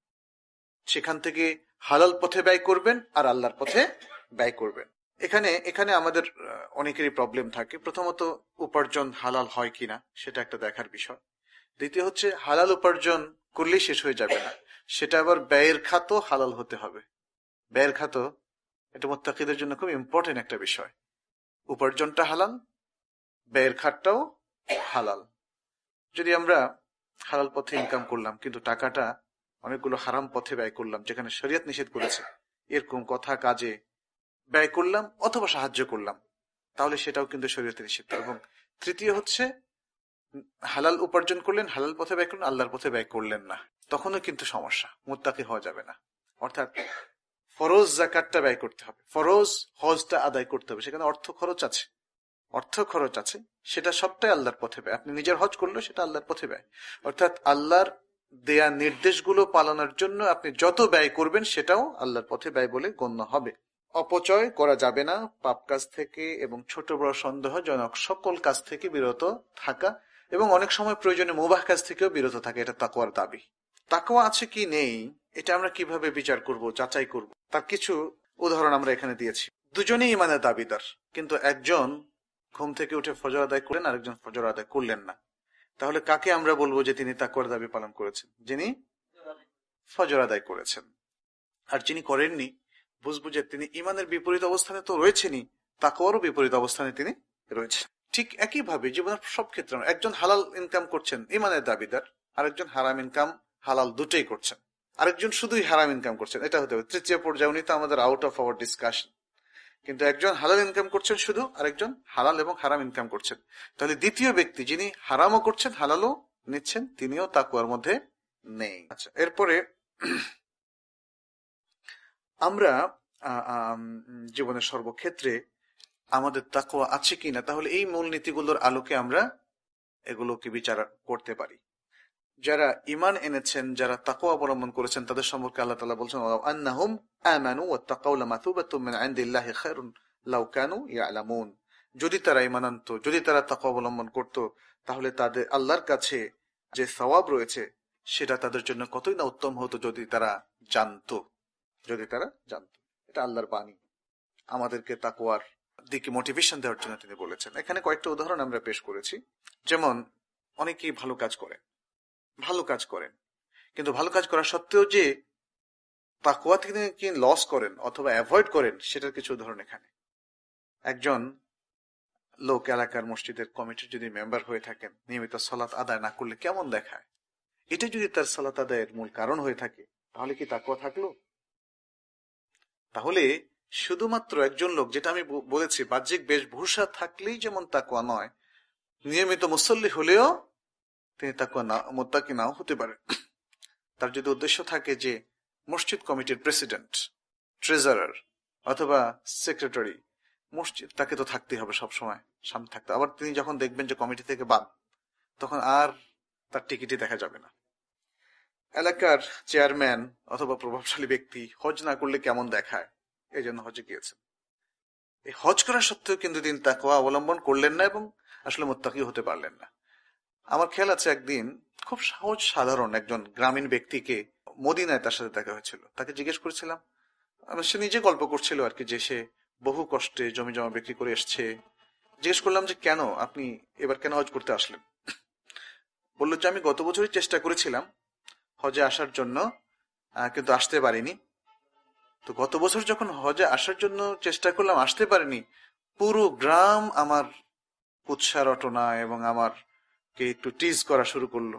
A: সেখান থেকে হালাল পথে ব্যয় করবেন আর আল্লাহর পথে ব্যয় করবেন। এখানে এখানে আমাদের অনেকেরই প্রবলেম থাকে। প্রথমত, উপার্জন হালাল হয় কিনা সেটা একটা দেখার বিষয়। দ্বিতীয় হচ্ছে, হালাল উপার্জন করলেই শেষ হয়ে যাবে না, সেটা আবার ব্যয়ের খাতও হালাল হতে হবে। ব্যয়ের খাত এটা মুত্তাকিদের জন্য খুব ইম্পর্টেন্ট একটা বিষয়। উপার্জনটা হালাল, ব্যয়ের খাতটাও হালাল। যদি আমরা হালাল পথে ইনকাম করলাম কিন্তু টাকাটা অনেকগুলো হারাম পথে ব্যয় করলাম, যেখানে শরীয়ত নিষেধ করেছে এরকম কথা কাজে ব্যয় করলাম অথবা সাহায্য করলাম, তাহলে সেটাও কিন্তু শরীয়তে নিষিদ্ধ। এবং তৃতীয় হচ্ছে, হালাল উপার্জন করলেন, হালাল পথে ব্যয় করলেন, আল্লাহর পথে ব্যয় করলেন না, তখনও কিন্তু সমস্যা, মুত্তাকি হওয়া যাবে না। অর্থাৎ ফরজ যাকাতটা ব্যয় করতে হবে, ফরজ হজটা আদায় করতে হবে, সেখানে অর্থ খরচ আছে, অর্থ খরচ আছে, সেটা সবটাই আল্লাহর পথে ব্যয়। আপনি নিজের হজ করলেও সেটা আল্লাহর পথে ব্যয়। অর্থাৎ আল্লাহর দেয়া নির্দেশগুলো পালনের জন্য আপনি যত ব্যয় করবেন সেটাও আল্লাহর পথে ব্যয় বলে গণ্য হবে। অপচয় করা যাবে না, পাপ কাজ থেকে এবং ছোট বড় সন্দেহজনক সকল কাজ থেকে বিরত থাকা, এবং অনেক সময় প্রয়োজনে মুবাহ কাজ থেকেও বিরত থাকে, এটা তাকওয়ার দাবি। তাকওয়া আছে কি নেই এটা আমরা কিভাবে বিচার করব, যাচাই করব, তার কিছু উদাহরণ আমরা এখানে দিয়েছি। দুজনেই ইমানের দাবিদার, কিন্তু একজন ঘুম থেকে উঠে ফজর আদায় করলেন, আরেকজন ফজর আদায় করলেন না, তাহলে কাকে আমরা বলবো যে তিনি তাকওয়ার দাবি পালন করেছেন? যিনি ফজর আদায় করেছেন। আর যিনি করেননি, বুঝবো যে তিনি ইমানের বিপরীত অবস্থানে তো রয়েছেনই, তাকওয়ারও বিপরীত অবস্থানে তিনি রয়েছেন। ঠিক একইভাবে জীবনের সব ক্ষেত্রে একজন হালাল ইনকাম করছেন, ইমানের দাবিদার, আরেকজন হারাম ইনকাম, হালাল দুটোই করছেন, আরেকজন শুধুই হারাম ইনকাম করছেন, এটা হতে হবে। তৃতীয় পর্যায়ে উনি তো আমাদের আউট অফ আওয়ার ডিসকাশন, কিন্তু একজন হালাল ইনকাম করছেন শুধু, আরেকজন হালাল এবং হারাম ইনকাম করছেন। তাহলে দ্বিতীয় ব্যক্তি যিনি হারামও করছেন হালালও নিচ্ছেন, তিনিও তাকওয়ার মধ্যে নেই। আচ্ছা, এরপরে আমরা জীবনের সর্বক্ষেত্রে আমাদের তাকওয়া আছে কিনা, তাহলে এই মূলনীতিগুলোর আলোকে আমরা এগুলোকে বিচার করতে পারি। যারা ইমান এনেছেন, যারা তাকওয়া অবলম্বন করেছেন, তাদের সম্পর্কে আল্লাহ তাআলা বলছেন আন্নাহুম আমানু ওয়াত্তাকাউ লামাতুবাতুম মিন ইনদিল্লাহি খায়রুন লাউ কানু ইয়ালামুন। যদি তারা ঈমান আনতো, যদি তারা তাকওয়া অবলম্বন করত, তাহলে তাদের আল্লাহর কাছে যে সওয়াব রয়েছে সেটা তাদের জন্য কতই না উত্তম হতো যদি তারা জানতো, যদি তারা জানতো। এটা আল্লাহর বাণী, আমাদেরকে তাকওয়ার দিকে মোটিভেশন দেওয়ার জন্য তিনি বলেছেন। এখানে কয়েকটা উদাহরণ আমরা পেশ করেছি। যেমন অনেকেই ভালো কাজ করেন, ভালো কাজ করেন কিন্তু ভালো কাজ করা সত্ত্বেও যে তাকওয়া থেকে কি লস করেন অথবা অ্যাভয়েড করেন, সেটার কিছু উদাহরণ এখানে। একজন লোক এলাকার মসজিদের কমিটির যদি মেম্বার হয়ে থাকেন, নিয়মিত সালাত আদায় না করলে কেমন দেখায়, এটা যদি তার সালাত আদায়ের মূল কারণ হয়ে থাকে, তাহলে কি তাকওয়া থাকলো? তাহলে শুধুমাত্র একজন লোক, যেটা আমি বলেছি, বাহ্যিক বেশভূষা থাকলেই যেমন তাকওয়া নয়, নিয়মিত মুসল্লি হলেও তিনি তাকওয়া না মুত্তাকি নাও হতে পারে। তার যদি উদ্দেশ্য থাকে যে মসজিদ কমিটির প্রেসিডেন্ট, ট্রেজারার অথবা সেক্রেটারি, মসজিদ তাকে তো থাকতেই হবে, সবসময় সামনে থাকতে। আবার তিনি যখন দেখবেন যে কমিটি থেকে বাদ, তখন আর তার টিকিটই দেখা যাবে না। এলাকার চেয়ারম্যান অথবা প্রভাবশালী ব্যক্তি হজ না করলে কেমন দেখায়, এই জন্য হজে গিয়েছেন। এই হজ করা সত্ত্বেও কিন্তু তিনি তাকওয়া অবলম্বন করলেন না এবং আসলে মুত্তাকি হতে পারলেন না। আমার খেয়াল আছে একদিন খুব সহজ সাধারণ একজন গ্রামীণ ব্যক্তিকে মদিনায় তার সাথে দেখা হয়েছিল। তাকে জিজ্ঞেস করেছিলাম, সে নিজে গল্প করছিল আর কি, যে সে বহু কষ্টে জমি জমা বিক্রি করে এসছে। জিজ্ঞেস করলাম যে কেন আপনি এবার কেন হজ করতে আসলেন? বললো যে আমি গত বছরই চেষ্টা করেছিলাম হজে আসার জন্য, কিন্তু আসতে পারিনি। তো গত বছর যখন হজে আসার জন্য চেষ্টা করলাম, আসতে পারিনি, পুরো গ্রাম আমার কুৎসা রটনা এবং আমার কে একটু টিজ করা শুরু করলো।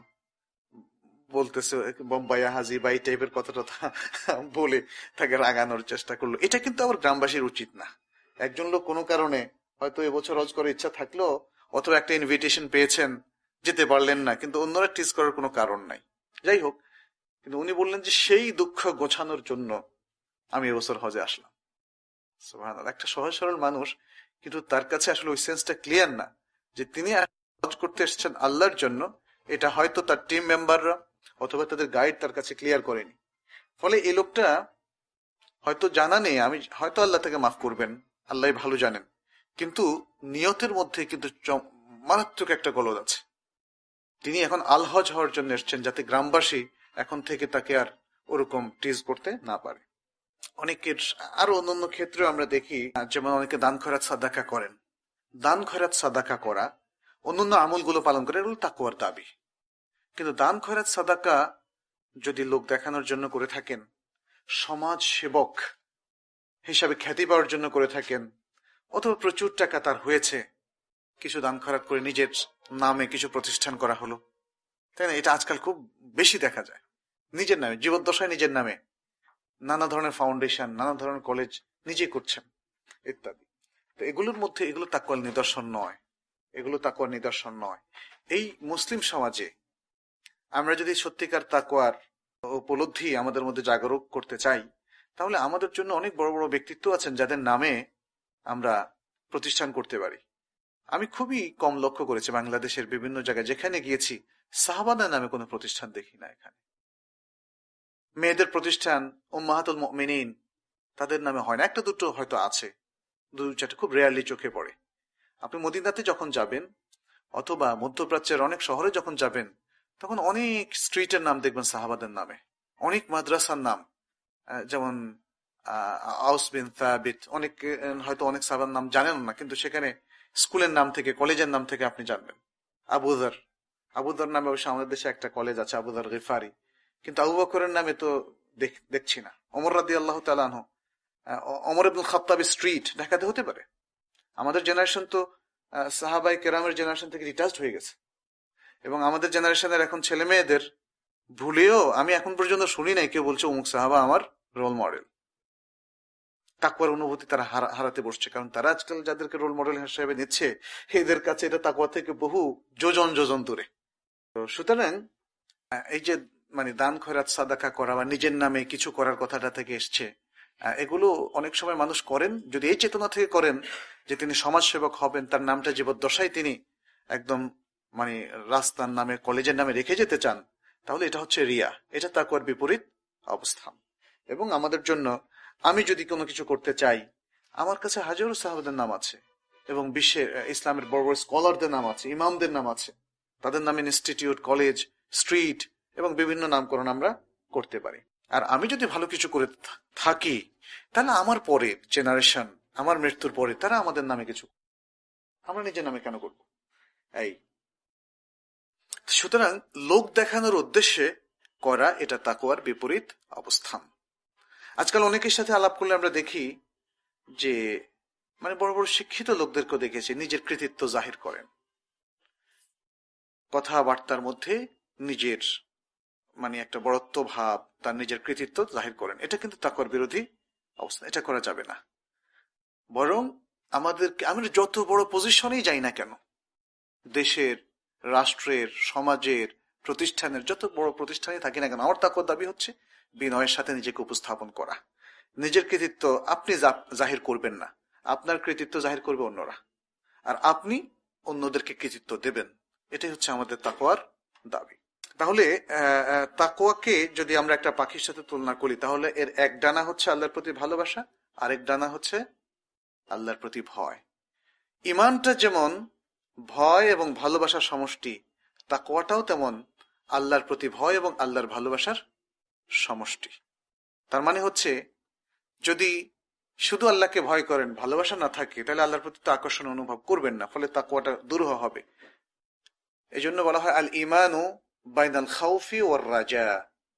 A: বলতেছে বোম্বাইয়া হাজি বাই টাইপের কথাটা বলে তাকে রাগানোর চেষ্টা করলো। এটা কিন্তু আবার গ্রামবাসীর উচিত না। একজন লোক কোনো কারণে হয়তো এবছর হজ করার ইচ্ছা থাকলো, অথবা একটা ইনভিটেশন পেয়েছেন, যেতে পারলেন না, কিন্তু অন্যরা টিজ করার কোনো কারণ নাই। যাই হোক, কিন্তু উনি বললেন যে সেই দুঃখ গোছানোর জন্য আমি এবছর হজে আসলাম। সুবহানাল্লাহ, একটা সহজ সরল মানুষ, কিন্তু তার কাছে আসলে ওই সেন্সটা ক্লিয়ার না যে তিনি হজ করতে এসেছেন আল্লাহর জন্য। এটা হয়তো তার টিম মেম্বাররা অথবা তাদের গাইড তার কাছে ক্লিয়ার করেনি। ফলে এই লোকটা হয়তো জানা নেই, আমি হয়তো আল্লাহ তাকে মাফ করবেন, আল্লাহ ভালো জানেন, কিন্তু নিয়তের মধ্যে কিন্তু মারাত্মক একটা গলদ আছে। তিনি এখন আল হজ হওয়ার জন্য এসেছেন, যাতে গ্রামবাসী এখন থেকে তাকে আর ওরকম টিজ করতে না পারে। অনেকের আরো অন্যান্য ক্ষেত্রেও আমরা দেখি, যেমন অনেকে দান খয়রাত সাদাকা করেন। দান খয়রাত সাদাকা করা, অন্যান্য আমলগুলো পালন করে, এগুলো তাকওয়ার দাবি। কিন্তু দান খয়রাত সাদাকা যদি লোক দেখানোর জন্য করে থাকেন, সমাজ সেবক হিসাবে খ্যাতি পাওয়ার জন্য করে থাকেন, অথবা প্রচুর টাকা তার হয়েছে, কিছু দান খয়রাত করে নিজের নামে কিছু প্রতিষ্ঠান করা হলো, তাই না? এটা আজকাল খুব বেশি দেখা যায়। নিজের নামে, জীবদ্দশায় নিজের নামে নানা ধরনের ফাউন্ডেশন, নানা ধরনের কলেজ নিজে করছেন ইত্যাদি। তো এগুলোর মধ্যে এগুলো তাকওয়ার নিদর্শন নয়, এগুলো তাকওয়ার নিদর্শন নয়। এই মুসলিম সমাজে আমরা যদি সত্যিকার তাকওয়ার উপলব্ধি আমাদের মধ্যে জাগরুক করতে চাই, তাহলে আমাদের জন্য অনেক বড় বড় ব্যক্তিত্ব আছেন যাদের নামে আমরা প্রতিষ্ঠান করতে পারি। আমি খুবই কম লক্ষ্য করেছি বাংলাদেশের বিভিন্ন জায়গায় যেখানে গিয়েছি, সাহাবাদের নামে কোনো প্রতিষ্ঠান দেখি না। এখানে মেয়েদের প্রতিষ্ঠান উম্মাহাতুল মুমিনিন, তাদের নামে হয় না, একটা দুটো হয়তো আছে, দু চারটা খুব রেয়ারলি চোখে পড়ে। আপনি মদিনাতে যখন যাবেন অথবা মধ্যপ্রাচ্যের অনেক শহরে যখন যাবেন, তখন অনেক স্ট্রিটের নাম দেখবেন সাহাবাদের নামে, অনেক মাদ্রাসার নাম, যেমন আউস বিন সাবিত, অনেক হয়তো অনেক সাহাবার নাম জানেন না, কিন্তু সেখানে স্কুলের নাম থেকে, কলেজের নাম থেকে আপনি জানবেন। আবুদর, আবুদর নামে অবশ্য আমাদের দেশে একটা কলেজ আছে, আবুদর গিফারি, কিন্তু আবু বকরের নামে তো দেখছি না। ওমর রাদিয়াল্লাহু তাআলা আনহু, ওমর ইবনুল খাত্তাব স্ট্রিট ঢাকাতে হতে পারে। আমাদের জেনারেশন তো সাহাবাই কেরামের জেনারেশন থেকে রিটায়ার্ড হয়ে গেছে, এবং আমাদের জেনারেশনের এখন ছেলে মেয়েদের ভুলেও আমি এখন পর্যন্ত শুনি নাই কেউ বলছে অমুক সাহাবা আমার রোল মডেল। তাকওয়ার অনুভূতি তারা হারাতে বসছে, কারণ তারা আজকাল যাদেরকে রোল মডেল হিসেবে নিচ্ছে এদের কাছে এটা তাকওয়া থেকে বহু যোজন যোজন দূরে। তো সুতরাং এই যে মানে দান খয়রাত সাদাকা করা বা নিজের নামে কিছু করার কথাটা থেকে এসছে, এগুলো অনেক সময় মানুষ করেন যদি এই চেতনা থেকে করেন যে তিনি সমাজসেবক হবেন, তার নামটা জীবদ্দশায় তিনি একদম মানে রাস্তার নামে, কলেজের নামে রেখে যেতে চান, তাহলে এটা হচ্ছে রিয়া, এটা তাকওয়ার বিপরীত অবস্থান। এবং আমাদের জন্য আমি যদি কোনো কিছু করতে চাই, আমার কাছে হাজারো সাহাবাদের নাম আছে, এবং বিশ্বের ইসলামের বড় বড় স্কলারদের নাম আছে, ইমামদের নাম আছে, তাদের নামে ইনস্টিটিউট, কলেজ, স্ট্রিট এবং বিভিন্ন নামকরণ আমরা করতে পারি। আর আমি যদি ভালো কিছু করে থাকি, তাহলে আমার পরে জেনারেশন, আমার মৃত্যুর পরে তারা আমাদের নামে কিছু, আমরা নিজের নামে কেন করব? এই সুতরাং লোক দেখানোর উদ্দেশ্যে করা এটা তাকওয়ার বিপরীত অবস্থান। আজকাল অনেকের সাথে আলাপ করলে আমরা দেখি যে মানে বড় বড় শিক্ষিত লোকদেরকেও দেখেছি নিজের কৃতিত্ব জাহির করেন, কথাবার্তার মধ্যে নিজের মানে একটা বড়ত্ব ভাব, তার নিজের কৃতিত্ব জাহির করেন। এটা কিন্তু তাকওয়ার বিরোধী অবস্থা, এটা করা যাবে না। বরং আমাদেরকে, আমরা যত বড় পজিশনেই যাই না কেন, দেশের, রাষ্ট্রের, সমাজের, প্রতিষ্ঠানের, যত বড় প্রতিষ্ঠানে থাকি না কেন, আমার তাকওয়ার দাবি হচ্ছে বিনয়ের সাথে নিজেকে উপস্থাপন করা। নিজের কৃতিত্ব আপনি জাহির করবেন না, আপনার কৃতিত্ব জাহির করবে অন্যরা, আর আপনি অন্যদেরকে কৃতিত্ব দেবেন। এটাই হচ্ছে আমাদের তাকওয়ার দাবি। তাহলে তাকওয়াকে যদি আমরা একটা পাখির সাথে তুলনা করি, তাহলে এর এক ডানা হচ্ছে আল্লাহর প্রতি ভালোবাসা, আরেক ডানা হচ্ছে আল্লাহর প্রতি ভয়। ইমানটা যেমন ভয় এবং ভালোবাসার সমষ্টি, তাকওয়াটাও তেমন আল্লাহর প্রতি ভয় এবং আল্লাহর ভালোবাসার সমষ্টি। তার মানে হচ্ছে যদি শুধু আল্লাহকে ভয় করেন, ভালোবাসা না থাকে, তাহলে আল্লাহর প্রতি তো আকর্ষণ অনুভব করবেন না, ফলে তাকওয়াটা দুরূহ হবে। এই জন্য বলা হয় আল ইমানু বাইনাল খাউফি ওয়ার রাজা,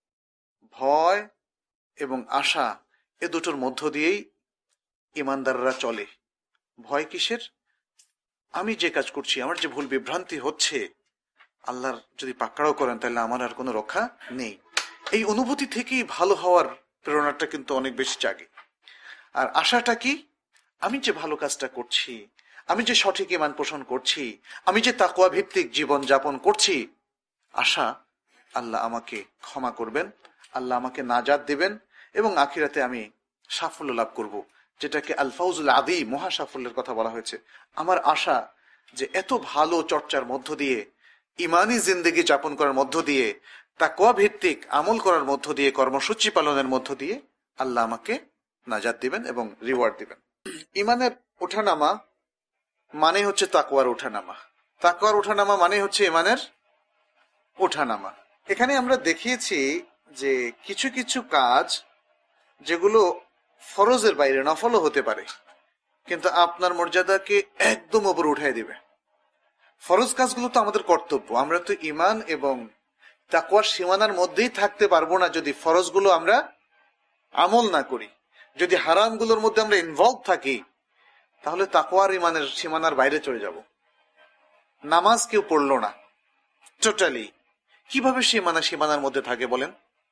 A: ভয় এবং আশা এ দুটোর মধ্য দিয়েই ইমানদাররা চলে। ভয় কিসের? আমি যে কাজ করছি, আমার যে ভুল বিভ্রান্তি হচ্ছে, আল্লাহর যদি পাকড়াও করেন তাহলে আমার আর কোনো রক্ষা নেই। এই অনুভূতি থেকেই ভালো হওয়ার প্রেরণাটা কিন্তু অনেক বেশি জাগে। আর আশাটা কি? আমি যে ভালো কাজটা করছি, আমি যে সঠিক ঈমান পোষণ করছি, আমি যে তাকওয়া ভিত্তিক জীবন যাপন করছি, আশা আল্লাহ আমাকে ক্ষমা করবেন, আল্লাহ আমাকে নাজাত দিবেন এবং আখিরাতে আমি সাফল্য লাভ করব, যেটাকে আল ফাউজুল আযীম, মহা সাফল্যের কথা বলা হয়েছে। আমার আশা যে এত ভালো চর্চার মধ্য দিয়ে, ইমানি জিন্দেগি যাপন করার মধ্য দিয়ে, তাকওয়া ভিত্তিক আমল করার মধ্য দিয়ে, কর্মসূচি পালনের মধ্য দিয়ে আল্লাহ আমাকে নাজাত দিবেন এবং রিওয়ার্ড দিবেন। ইমানের ওঠানামা মানে হচ্ছে তাকওয়ার ওঠানামা, তাকওয়ার ওঠানামা মানে হচ্ছে ইমানের ওঠানামা। এখানে আমরা দেখিয়েছি যে কিছু কিছু কাজ যেগুলো ফরজের বাইরে, নফলও হতে পারে, কিন্তু আপনার মর্যাদাকে একদম উপরে উঠাই দিবে। ফরজ কাজগুলো তো আমাদের কর্তব্য, আমরা তো ইমান এবং তাকওয়ার সীমানার মধ্যেই থাকতে পারবো না যদি ফরজগুলো আমরা আমল না করি। যদি হারামগুলোর মধ্যে আমরা ইনভলভ থাকি, তাহলে তাকওয়ার ইমানের সীমানার বাইরে চলে যাব। নামাজ কেউ পড়লো না টোটালি, কিভাবে সীমানা সীমানার মধ্যে থাকে বলেন?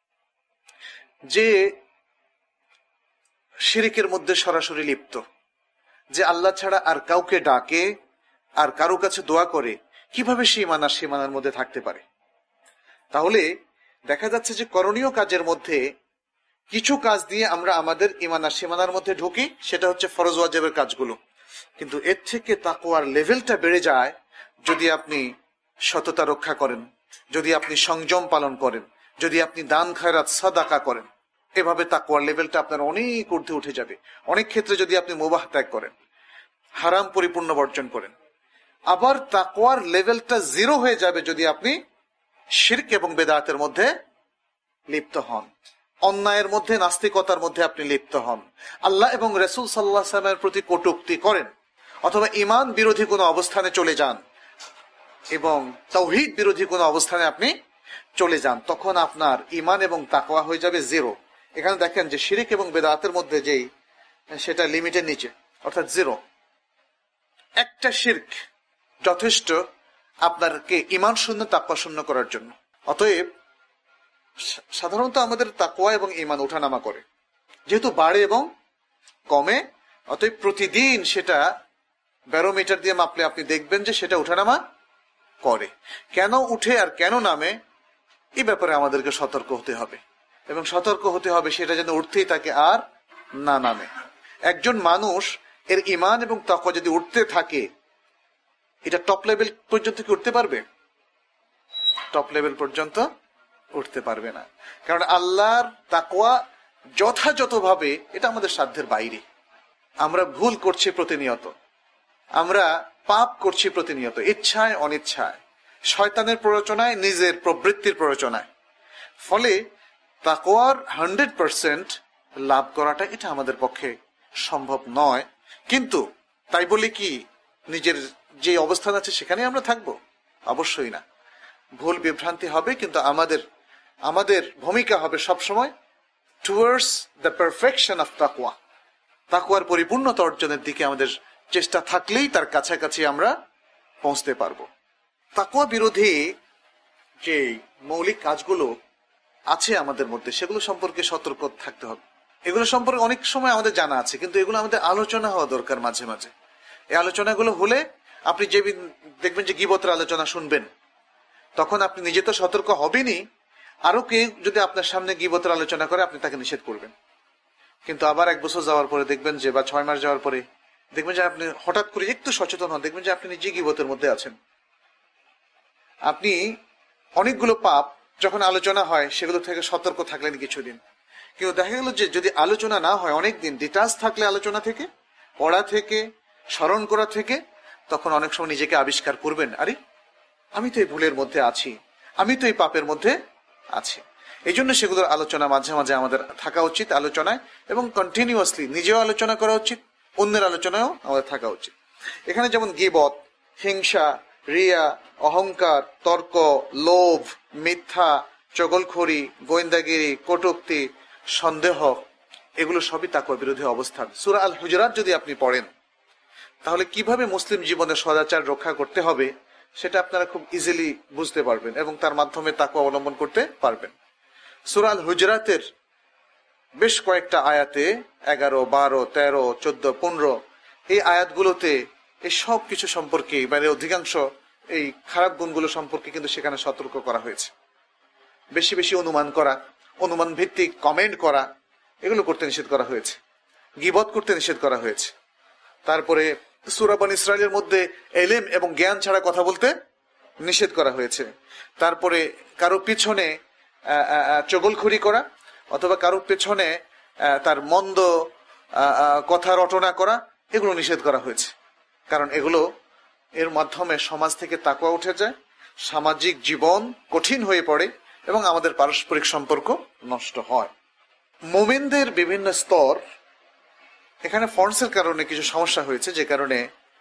A: যে শিরকের মধ্যে সরাসরি লিপ্ত, যে আল্লাহ ছাড়া আর কাউকে ডাকে আর কারো কাছে দোয়া করে, কিভাবে সীমানা সীমানার মধ্যে থাকতে পারে? তাহলে দেখা যাচ্ছে যে করণীয় কাজের মধ্যে কিছু কাজ দিয়ে আমরা আমাদের ইমানার সীমানার মধ্যে ঢুকি, সেটা হচ্ছে ফরজ ওয়াজিবের কাজগুলো। কিন্তু এর থেকে তাকওয়ার লেভেলটা বেড়ে যায় যদি আপনি সততা রক্ষা করেন, যদি আপনি সংযম পালন করেন, যদি আপনি দান খয়রাত সাদাকা করেন। এভাবে তাকওয়ার লেভেলটা আপনার অনেক ঊর্ধ্বে উঠে যাবে। অনেক ক্ষেত্রে যদি আপনি মুবাহ ত্যাগ করেন, হারাম পরিপূর্ণ বর্জন করেন। আবার তাকওয়ার লেভেলটা জিরো হয়ে যাবে যদি আপনি শিরক এবং বেদাতের মধ্যে লিপ্ত হন। অন্যায়ের মধ্যে, নাস্তিকতার মধ্যে আপনি লিপ্ত হন, আল্লাহ এবং রাসূল সাল্লাল্লাহু আলাইহি ওয়াসাল্লামের প্রতি কটূক্তি করেন, অথবা ঈমান বিরোধী কোনো অবস্থানে চলে যান এবং তাওহীদ বিরোধী কোনো অবস্থানে আপনি চলে যান, তখন আপনার ঈমান এবং তাকওয়া হয়ে যাবে জিরো। এখানে দেখেন যে শিরক এবং বেদাতের মধ্যে যেই সেটা লিমিটের নিচে, অর্থাৎ জিরো। একটা শিরক যথেষ্ট আপনাকে ঈমান শূন্য, তাকওয়া শূন্য করার জন্য। অতএব সাধারণত আমাদের তাকওয়া এবং ঈমান ওঠানামা করে, যেহেতু বাড়ে এবং কমে, অতএব প্রতিদিন সেটা ব্যারোমিটার দিয়ে মাপলে আপনি দেখবেন যে সেটা ওঠানামা করে। কেন উঠে আর কেন নামে, এই ব্যাপারে আমাদেরকে সতর্ক হতে হবে, এবং সতর্ক হতে হবে সেটা যেন উঠতেই থাকে আর না নামে। একজন মানুষ এর ঈমান এবং তাকওয়া যদি উঠতে থাকে, এটা টপ লেভেল পর্যন্ত কি উঠতে পারবে? টপ লেভেল পর্যন্ত উঠতে পারবে না, কারণ আল্লাহর তাকওয়া যথাযথভাবে এটা আমাদের সাধ্যের বাইরে। আমরা ভুল করছি প্রতিনিয়ত, আমরা পাপ করছি প্রতিনিয়ত, ইচ্ছায় অনিচ্ছায়, শয়তানের প্ররোচনায়, নিজের প্রবৃত্তির প্ররোচনায়। ফলে তাকওয়ার হান্ড্রেড পার্সেন্ট লাভ করাটা এটা আমাদের পক্ষে সম্ভব নয়। কিন্তু তাই বলি কি নিজের যে অবস্থান আছে সেখানে আমরা থাকবো? অবশ্যই না। ভুল বিভ্রান্তি হবে, কিন্তু আমাদের আমাদের ভূমিকা হবে সবসময় টুয়ার্ডস দ্য পারফেকশন অফ তাকওয়া। তাকওয়ার পরিপূর্ণতা অর্জনের দিকে আমাদের চেষ্টা থাকলেই তার কাছাকাছি আমরা পৌঁছতে পারবো। তাকওয়া বিরোধী যে মৌলিক কাজগুলো আছে আমাদের মধ্যে, সেগুলো সম্পর্কে সতর্ক থাকতে হবে। এগুলো সম্পর্কে অনেক সময় আমাদের জানা আছে, কিন্তু এগুলো আমাদের আলোচনা হওয়া দরকার মাঝে মাঝে। এই আলোচনাগুলো হলে আপনি যে দেখবেন যে গীবতের আলোচনা শুনবেন, তখন আপনি নিজে তো সতর্ক হবেনই, আরো কেউ যদি আপনার সামনে গীবতের আলোচনা করে আপনি তাকে নিষেধ করবেন। কিন্তু আবার এক বছর যাওয়ার পরে দেখবেন যে, বা ছয় মাস যাওয়ার পরে দেখবেন যে আপনি হঠাৎ করে একটু সচেতন হন, দেখবেন যে আপনি নিজে গীবতের মধ্যে আছেন। আপনি অনেকগুলো পাপ যখন আলোচনা হয় সেগুলো থেকে সতর্ক থাকলেন কিছুদিন, কিন্তু দেখা গেল যে যদি আলোচনা না হয়, অনেকদিন ডিটাচ থাকলে আলোচনা থেকে, পড়া থেকে, স্মরণ করা থেকে, তখন অনেক সময় নিজেকে আবিষ্কার করবেন, আরে আমি তো এই ভুলের মধ্যে আছি, আমি তো এই পাপের মধ্যে আছি। এই জন্য সেগুলোর আলোচনা মাঝে মাঝে আমাদের থাকা উচিত আলোচনায়, এবং কন্টিনিউয়াসলি নিজেও আলোচনা করা উচিত, অন্যের আলোচনায়ও আমাদের থাকা উচিত। এখানে যেমন গীবত, হিংসা, রিয়া, অহংকার, তর্ক, লোভ, মিথ্যা, চগলখড়ি, গোয়েন্দাগিরি, কটূক্তি, সন্দেহ, এগুলো সবই তাকওয়া বিরোধী অবস্থান। সূরা আল হুজুরাত যদি আপনি পড়েন, তাহলে কিভাবে মুসলিম জীবনে সদাচার রক্ষা করতে হবে সেটা আপনারা খুব ইজিলি বুঝতে পারবেন, এবং তার মাধ্যমে তাকওয়া অবলম্বন করতে পারবেন। সূরা আল হুজুরাতের বেশ কয়েকটা আয়াতে, এগারো, বারো, তেরো, চোদ্দ, পনেরো, এই আয়াতগুলোতে এই সব কিছু সম্পর্কে, মানে অধিকাংশ এই খারাপ গুণগুলো সম্পর্কে কিন্তু সেখানে সতর্ক করা হয়েছে। বেশি বেশি অনুমান করা, অনুমান ভিত্তিক কমেন্ট করা, এগুলো করতে নিষেধ করা হয়েছে। গীবত করতে নিষেধ করা হয়েছে। তারপরে সূরা বনী ইসরাইলের মধ্যে এলেম এবং জ্ঞান ছাড়া কথা বলতে নিষেধ করা হয়েছে। তারপরে কারো পিছনে চগলখড়ি করা, অথবা কারো পেছনে তার মন্দ কথা রটনা করা, এগুলো নিষেধ করা হয়েছে। কারণ এগুলো এর মাধ্যমে সমাজ থেকে তাকওয়া উঠে যায়, সামাজিক জীবন কঠিন হয়ে পড়ে, এবং আমাদের পারস্পরিক সম্পর্ক নষ্ট হয়। মুমিনদের বিভিন্ন স্তর, এখানে ফন্টসের কারণে কিছু সমস্যা হয়েছে, যে কারণে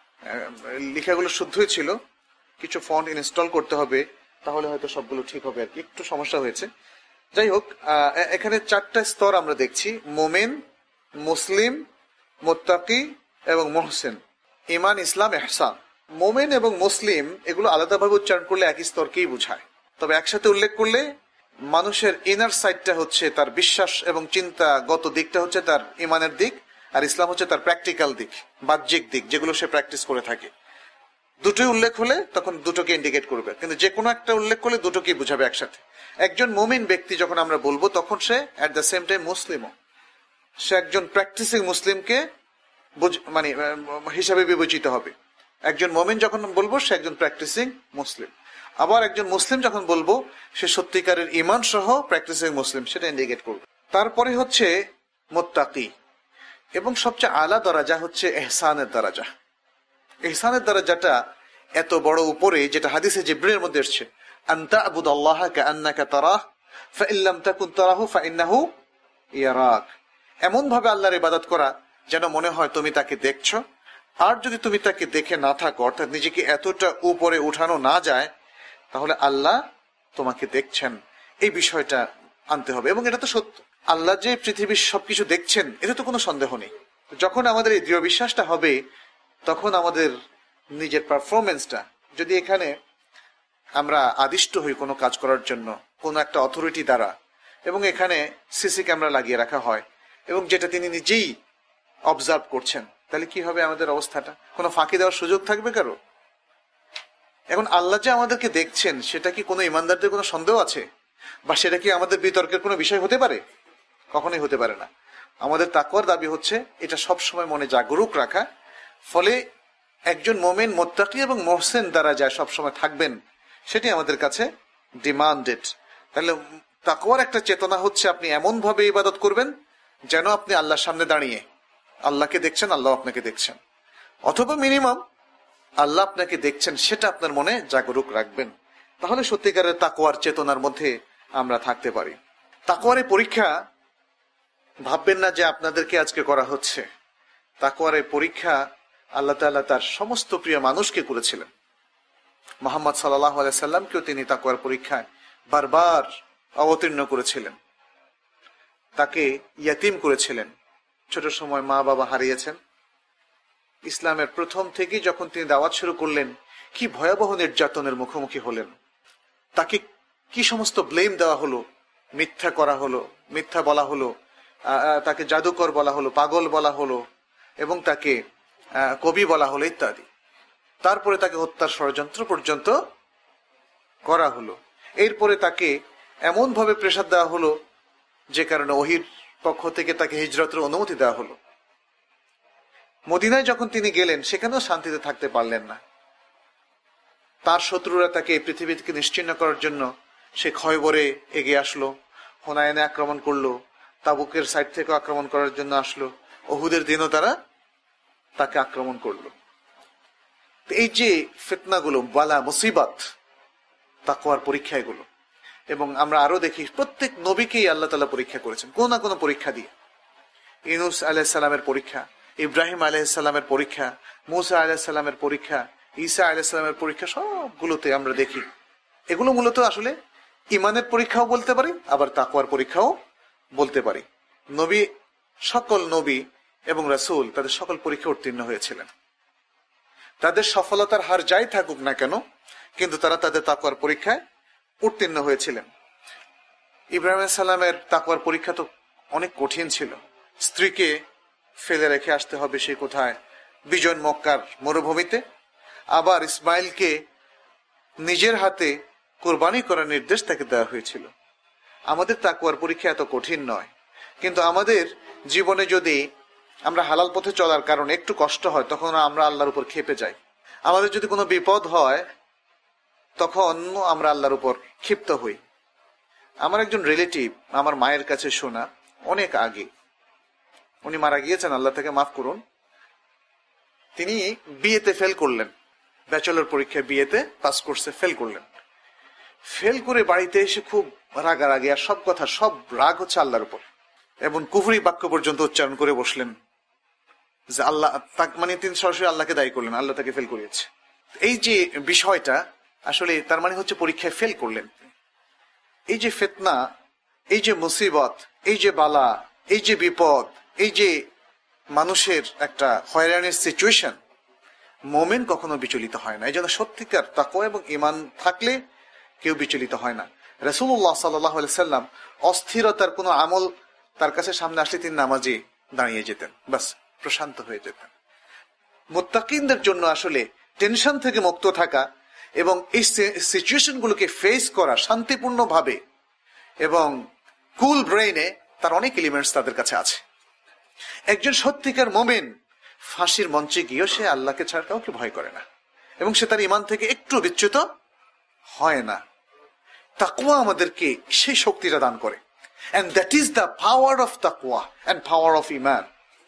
A: লেখাগুলো শুদ্ধই ছিল, কিছু ফন্ট ইনস্টল করতে হবে, তাহলে হয়তো সবগুলো ঠিক হবে আর কি, একটু সমস্যা হয়েছে। যাই হোক, এখানে চারটা স্তর আমরা দেখছি: মুমিন, মুসলিম, মুত্তাকি এবং মুহসিন। ঈমান, ইসলাম, ইহসান। মুমিন এবং মুসলিম এগুলো আলাদাভাবে উচ্চারণ করলে একই স্তরকেই বোঝায়, তবে একসাথে উল্লেখ করলে মানুষের ইনার সাইডটা হচ্ছে তার বিশ্বাস এবং চিন্তাগত দিকটা হচ্ছে তার ঈমানের দিক, আর ইসলাম হচ্ছে তার প্র্যাকটিক্যাল দিক, বাহ্যিক দিক, যেগুলো সে প্র্যাকটিস করে থাকে। দুটোই উল্লেখ হলে তখন দুটোকে ইন্ডিকেট করবে, কিন্তু যে কোনো একটা উল্লেখ করলে দুটোকেই বুঝাবে একসাথে। একজন মুমিন ব্যক্তি যখন আমরা বলবো, তখন সে অ্যাট দ্য সেম টাইম মুসলিমও, সে একজন প্র্যাকটিসিং মুসলিমকে মানে হিসাবে বিবেচিত হবে। একজন মুমিন যখন বলবো সে একজন প্র্যাকটিসিং মুসলিম, আবার একজন মুসলিম যখন বলবো সে সত্যিকারের ঈমান সহ প্র্যাকটিসিং মুসলিম, সেটা ইন্ডিকেট করবে। তারপরে হচ্ছে মুত্তাকি, এবং সবচেয়ে আলা দরাজা হচ্ছে ইহসানের দরাজা। ইহসানের দরাজাটা এত বড় উপরে, যেটা হাদিসে জিবরীলের মধ্যে এসেছে, আনতা আবুদাল্লাহ কাআন্নাকা তারাহ ফাইন লাম তাকুন তারাহু ফাইন্নাহু ইয়ারাক, এমন ভাবে আল্লাহর ইবাদত করা যেন মনে হয় তুমি তাকে দেখছো। আর যদি তুমি তাকে দেখে না থাকো, অর্থাৎ নিজেকে এতটা উপরে উঠানো না যায়, তাহলে আল্লাহ তোমাকে দেখছেন, এই বিষয়টা আনতে হবে। এবং এটা তো সত্য, আল্লাহ যে পৃথিবীর সবকিছু দেখছেন এটা তো কোনো সন্দেহ নেই। যখন আমাদের এই দৃঢ় বিশ্বাসটা হবে, তখন আমাদের নিজের পারফরমেন্সটা, যদি এখানে আমরা আদিষ্ট হই কোনো কাজ করার জন্য কোনো একটা অথরিটি দ্বারা, এবং এখানে সিসি ক্যামেরা লাগিয়ে রাখা হয় এবং যেটা তিনি নিজেই অবজার্ভ করছেন, তাহলে কি হবে আমাদের অবস্থাটা? কোনো ফাঁকি দেওয়ার সুযোগ থাকবে কারো? এখন আল্লাহ যে আমাদেরকে দেখছেন, সেটা কি কোনো ইমানদারদের কোনো সন্দেহ আছে? বা সেটা কি আমাদের বিতর্কের কোনো বিষয় হতে পারে? কখনোই হতে পারে না। আমাদের তাকওয়ার দাবি হচ্ছে এটা সবসময় মনে জাগরুক রাখা। ফলে একজন মোমেন, মুত্তাকি এবং মুহসিন দ্বারা যা সবসময় থাকবেন, সেটি আমাদের কাছে ডিমান্ডেড। তাহলে তাকওয়ার একটা চেতনা হচ্ছে আপনি এমন ভাবে ইবাদত করবেন যেন আপনি আল্লাহর সামনে দাঁড়িয়ে আল্লাহকে দেখছেন, আল্লাহ আপনাকে দেখছেন, অথবা মিনিমাম আল্লাহ আপনাকে দেখছেন, সেটা আপনার মনে জাগরুক রাখবেন। তাহলে সত্যিকারের তাকওয়ার চেতনার মধ্যে আমরা থাকতে পারি। তাকওয়ার পরীক্ষা ভাববেন না যে আপনাদেরকে আজকে করা হচ্ছে। তাকওয়ার পরীক্ষা আল্লাহ তাআলা তার সমস্ত প্রিয় মানুষকে করেছিলেন। মুহাম্মদ সাল্লাল্লাহু আলাইহি সাল্লামকেও তিনি তাকওয়ার পরীক্ষায় বারবার অবতীর্ণ করেছিলেন। তাকে ইয়াতিম করেছিলেন, ছোট সময় মা বাবা হারিয়েছেন। ইসলামের প্রথম থেকেই যখন তিনি দাওয়াত শুরু করলেন, কি ভয়াবহ নির্যাতনের মুখোমুখি হলেন। তাকে কি সমস্ত ব্লেম দেওয়া হলো, মিথ্যা করা হলো, মিথ্যা বলা হলো, তাকে জাদুকর বলা হলো, পাগল বলা হলো, এবং তাকে কবি বলা হলো ইত্যাদি। তারপরে তাকে হত্যার ষড়যন্ত্র পর্যন্ত করা হলো। এরপরে তাকে এমন ভাবে প্রেসার দেওয়া হলো যে কারণে ওহীর পক্ষ থেকে তাকে হিজরতের অনুমতি দেওয়া হলো। মদিনায় যখন তিনি গেলেন, সেখানেও শান্তিতে থাকতে পারলেন না। তার শত্রুরা তাকে পৃথিবী থেকে নিশ্চিহ্ন করার জন্য সে খয়বরে এগিয়ে আসলো, হুনাইনে আক্রমণ করলো, তাবুকের সাইড থেকে আক্রমণ করার জন্য আসলো, উহুদের দিনও তারা তাকে আক্রমণ করলো। এই যে ফিতনাগুলো, বালা মুসিবত, তাকওয়ার পরীক্ষা এগুলো। এবং আমরা আরো দেখি প্রত্যেক নবীকেই আল্লাহ তাআলা পরীক্ষা করেছেন, কোন না কোনো পরীক্ষা দিয়ে। ইউনূস আলাইহিস সালামের পরীক্ষা, ইব্রাহিম আলাইহিস সালামের পরীক্ষা, মূসা আলাইহিস সালামের পরীক্ষা, ঈসা আলাইহিস সালামের পরীক্ষা, সবগুলোতে আমরা দেখি এগুলো মূলত আসলে ইমানের পরীক্ষাও বলতে পারি, আবার তাকওয়ার পরীক্ষাও বলতে পারি। নবী, সকল নবী এবং রাসূল তাদের সকল পরীক্ষা উত্তীর্ণ হয়েছিলেন। তাদের সফলতার হার যাই থাকুক না কেন, কিন্তু তারা তাদের তাকওয়ার পরীক্ষায় উত্তীর্ণ হয়েছিলেন। ইব্রাহিম আলাইহিস সালামের তাকওয়ার পরীক্ষা তো অনেক কঠিন ছিল। স্ত্রীকে ফেলে রেখে আসতে হবে সে কোথায়, বিজন মক্কার মরুভূমিতে। আবার ইসমাইলকে নিজের হাতে কোরবানি করার নির্দেশ তাকে দেওয়া হয়েছিল। আমাদের তাকওয়ার পরীক্ষা এত কঠিন নয়, কিন্তু আমাদের জীবনে যদি আমরা হালাল পথে চলার কারণে একটু কষ্ট হয়, তখন আমরা আল্লাহর উপর ক্ষেপে যাই। আমাদের যদি কোনো বিপদ হয়, তখন আমরা আল্লাহর উপর ক্ষিপ্ত হই। আমার একজন রিলেটিভ আমার মায়ের কাছে শোনা, অনেক আগে উনি মারা গিয়েছেন, আল্লাহ তাকে মাফ করুন। তিনি বিয়েতে ফেল করলেন, ব্যাচেলর পরীক্ষায় বিয়েতে পাস কোর্সে ফেল করলেন। ফেল করে বাড়িতে এসে খুব রাগারাগি, আর সব কথা সব রাগ হচ্ছে আল্লাহর উপর, এবং কুফরি বাক্য পর্যন্ত উচ্চারণ করে বসলেন যে আল্লাহ, মানে তিনি সরাসরি আল্লাহকে দায়ী করলেন, আল্লাহ তাকে ফেল করিয়েছে। এই যে বিষয়টা, আসলে তার মানে হচ্ছে পরীক্ষায় ফেল করলেন। এই যে ফিতনা, এই যে মুসিবত, এই যে বালা, এই যে বিপদ, এই যে মানুষের একটা হয়রানির সিচুয়েশন, মোমেন কখনো বিচলিত হয় না। এই জন্য সত্যিকার তাকওয়া এবং ঈমান থাকলে কেউ বিচলিত হয় না। রাসূলুল্লাহ সাল্লাল্লাহু আলাইহি সাল্লাম অস্থিরতার কোনো আমল তার কাছে সামনে আসলে তিনি নামাজে দাঁড়িয়ে যেতেন, বাস প্রশান্ত হয়ে যেতেন। মুত্তাকিনদের জন্য আসলে টেনশন থেকে মুক্ত থাকা এবং এই সিচুয়েশন গুলোকে ফেস করা শান্তিপূর্ণ ভাবে এবং কুল ব্রেইনে, তার অনেক এলিমেন্টস তাদের কাছে আছে। একজন সত্যিকার মুমিন ফাঁসির মঞ্চে গিয়েও সে আল্লাহকে ছাড়া কাউকে ভয় করে না, এবং সে তার ঈমান থেকে একটু বিচ্যুত হয় না। তাকওয়া আমাদেরকে সেই শক্তিটা দান করে, and that is the power of taqwa and power of iman.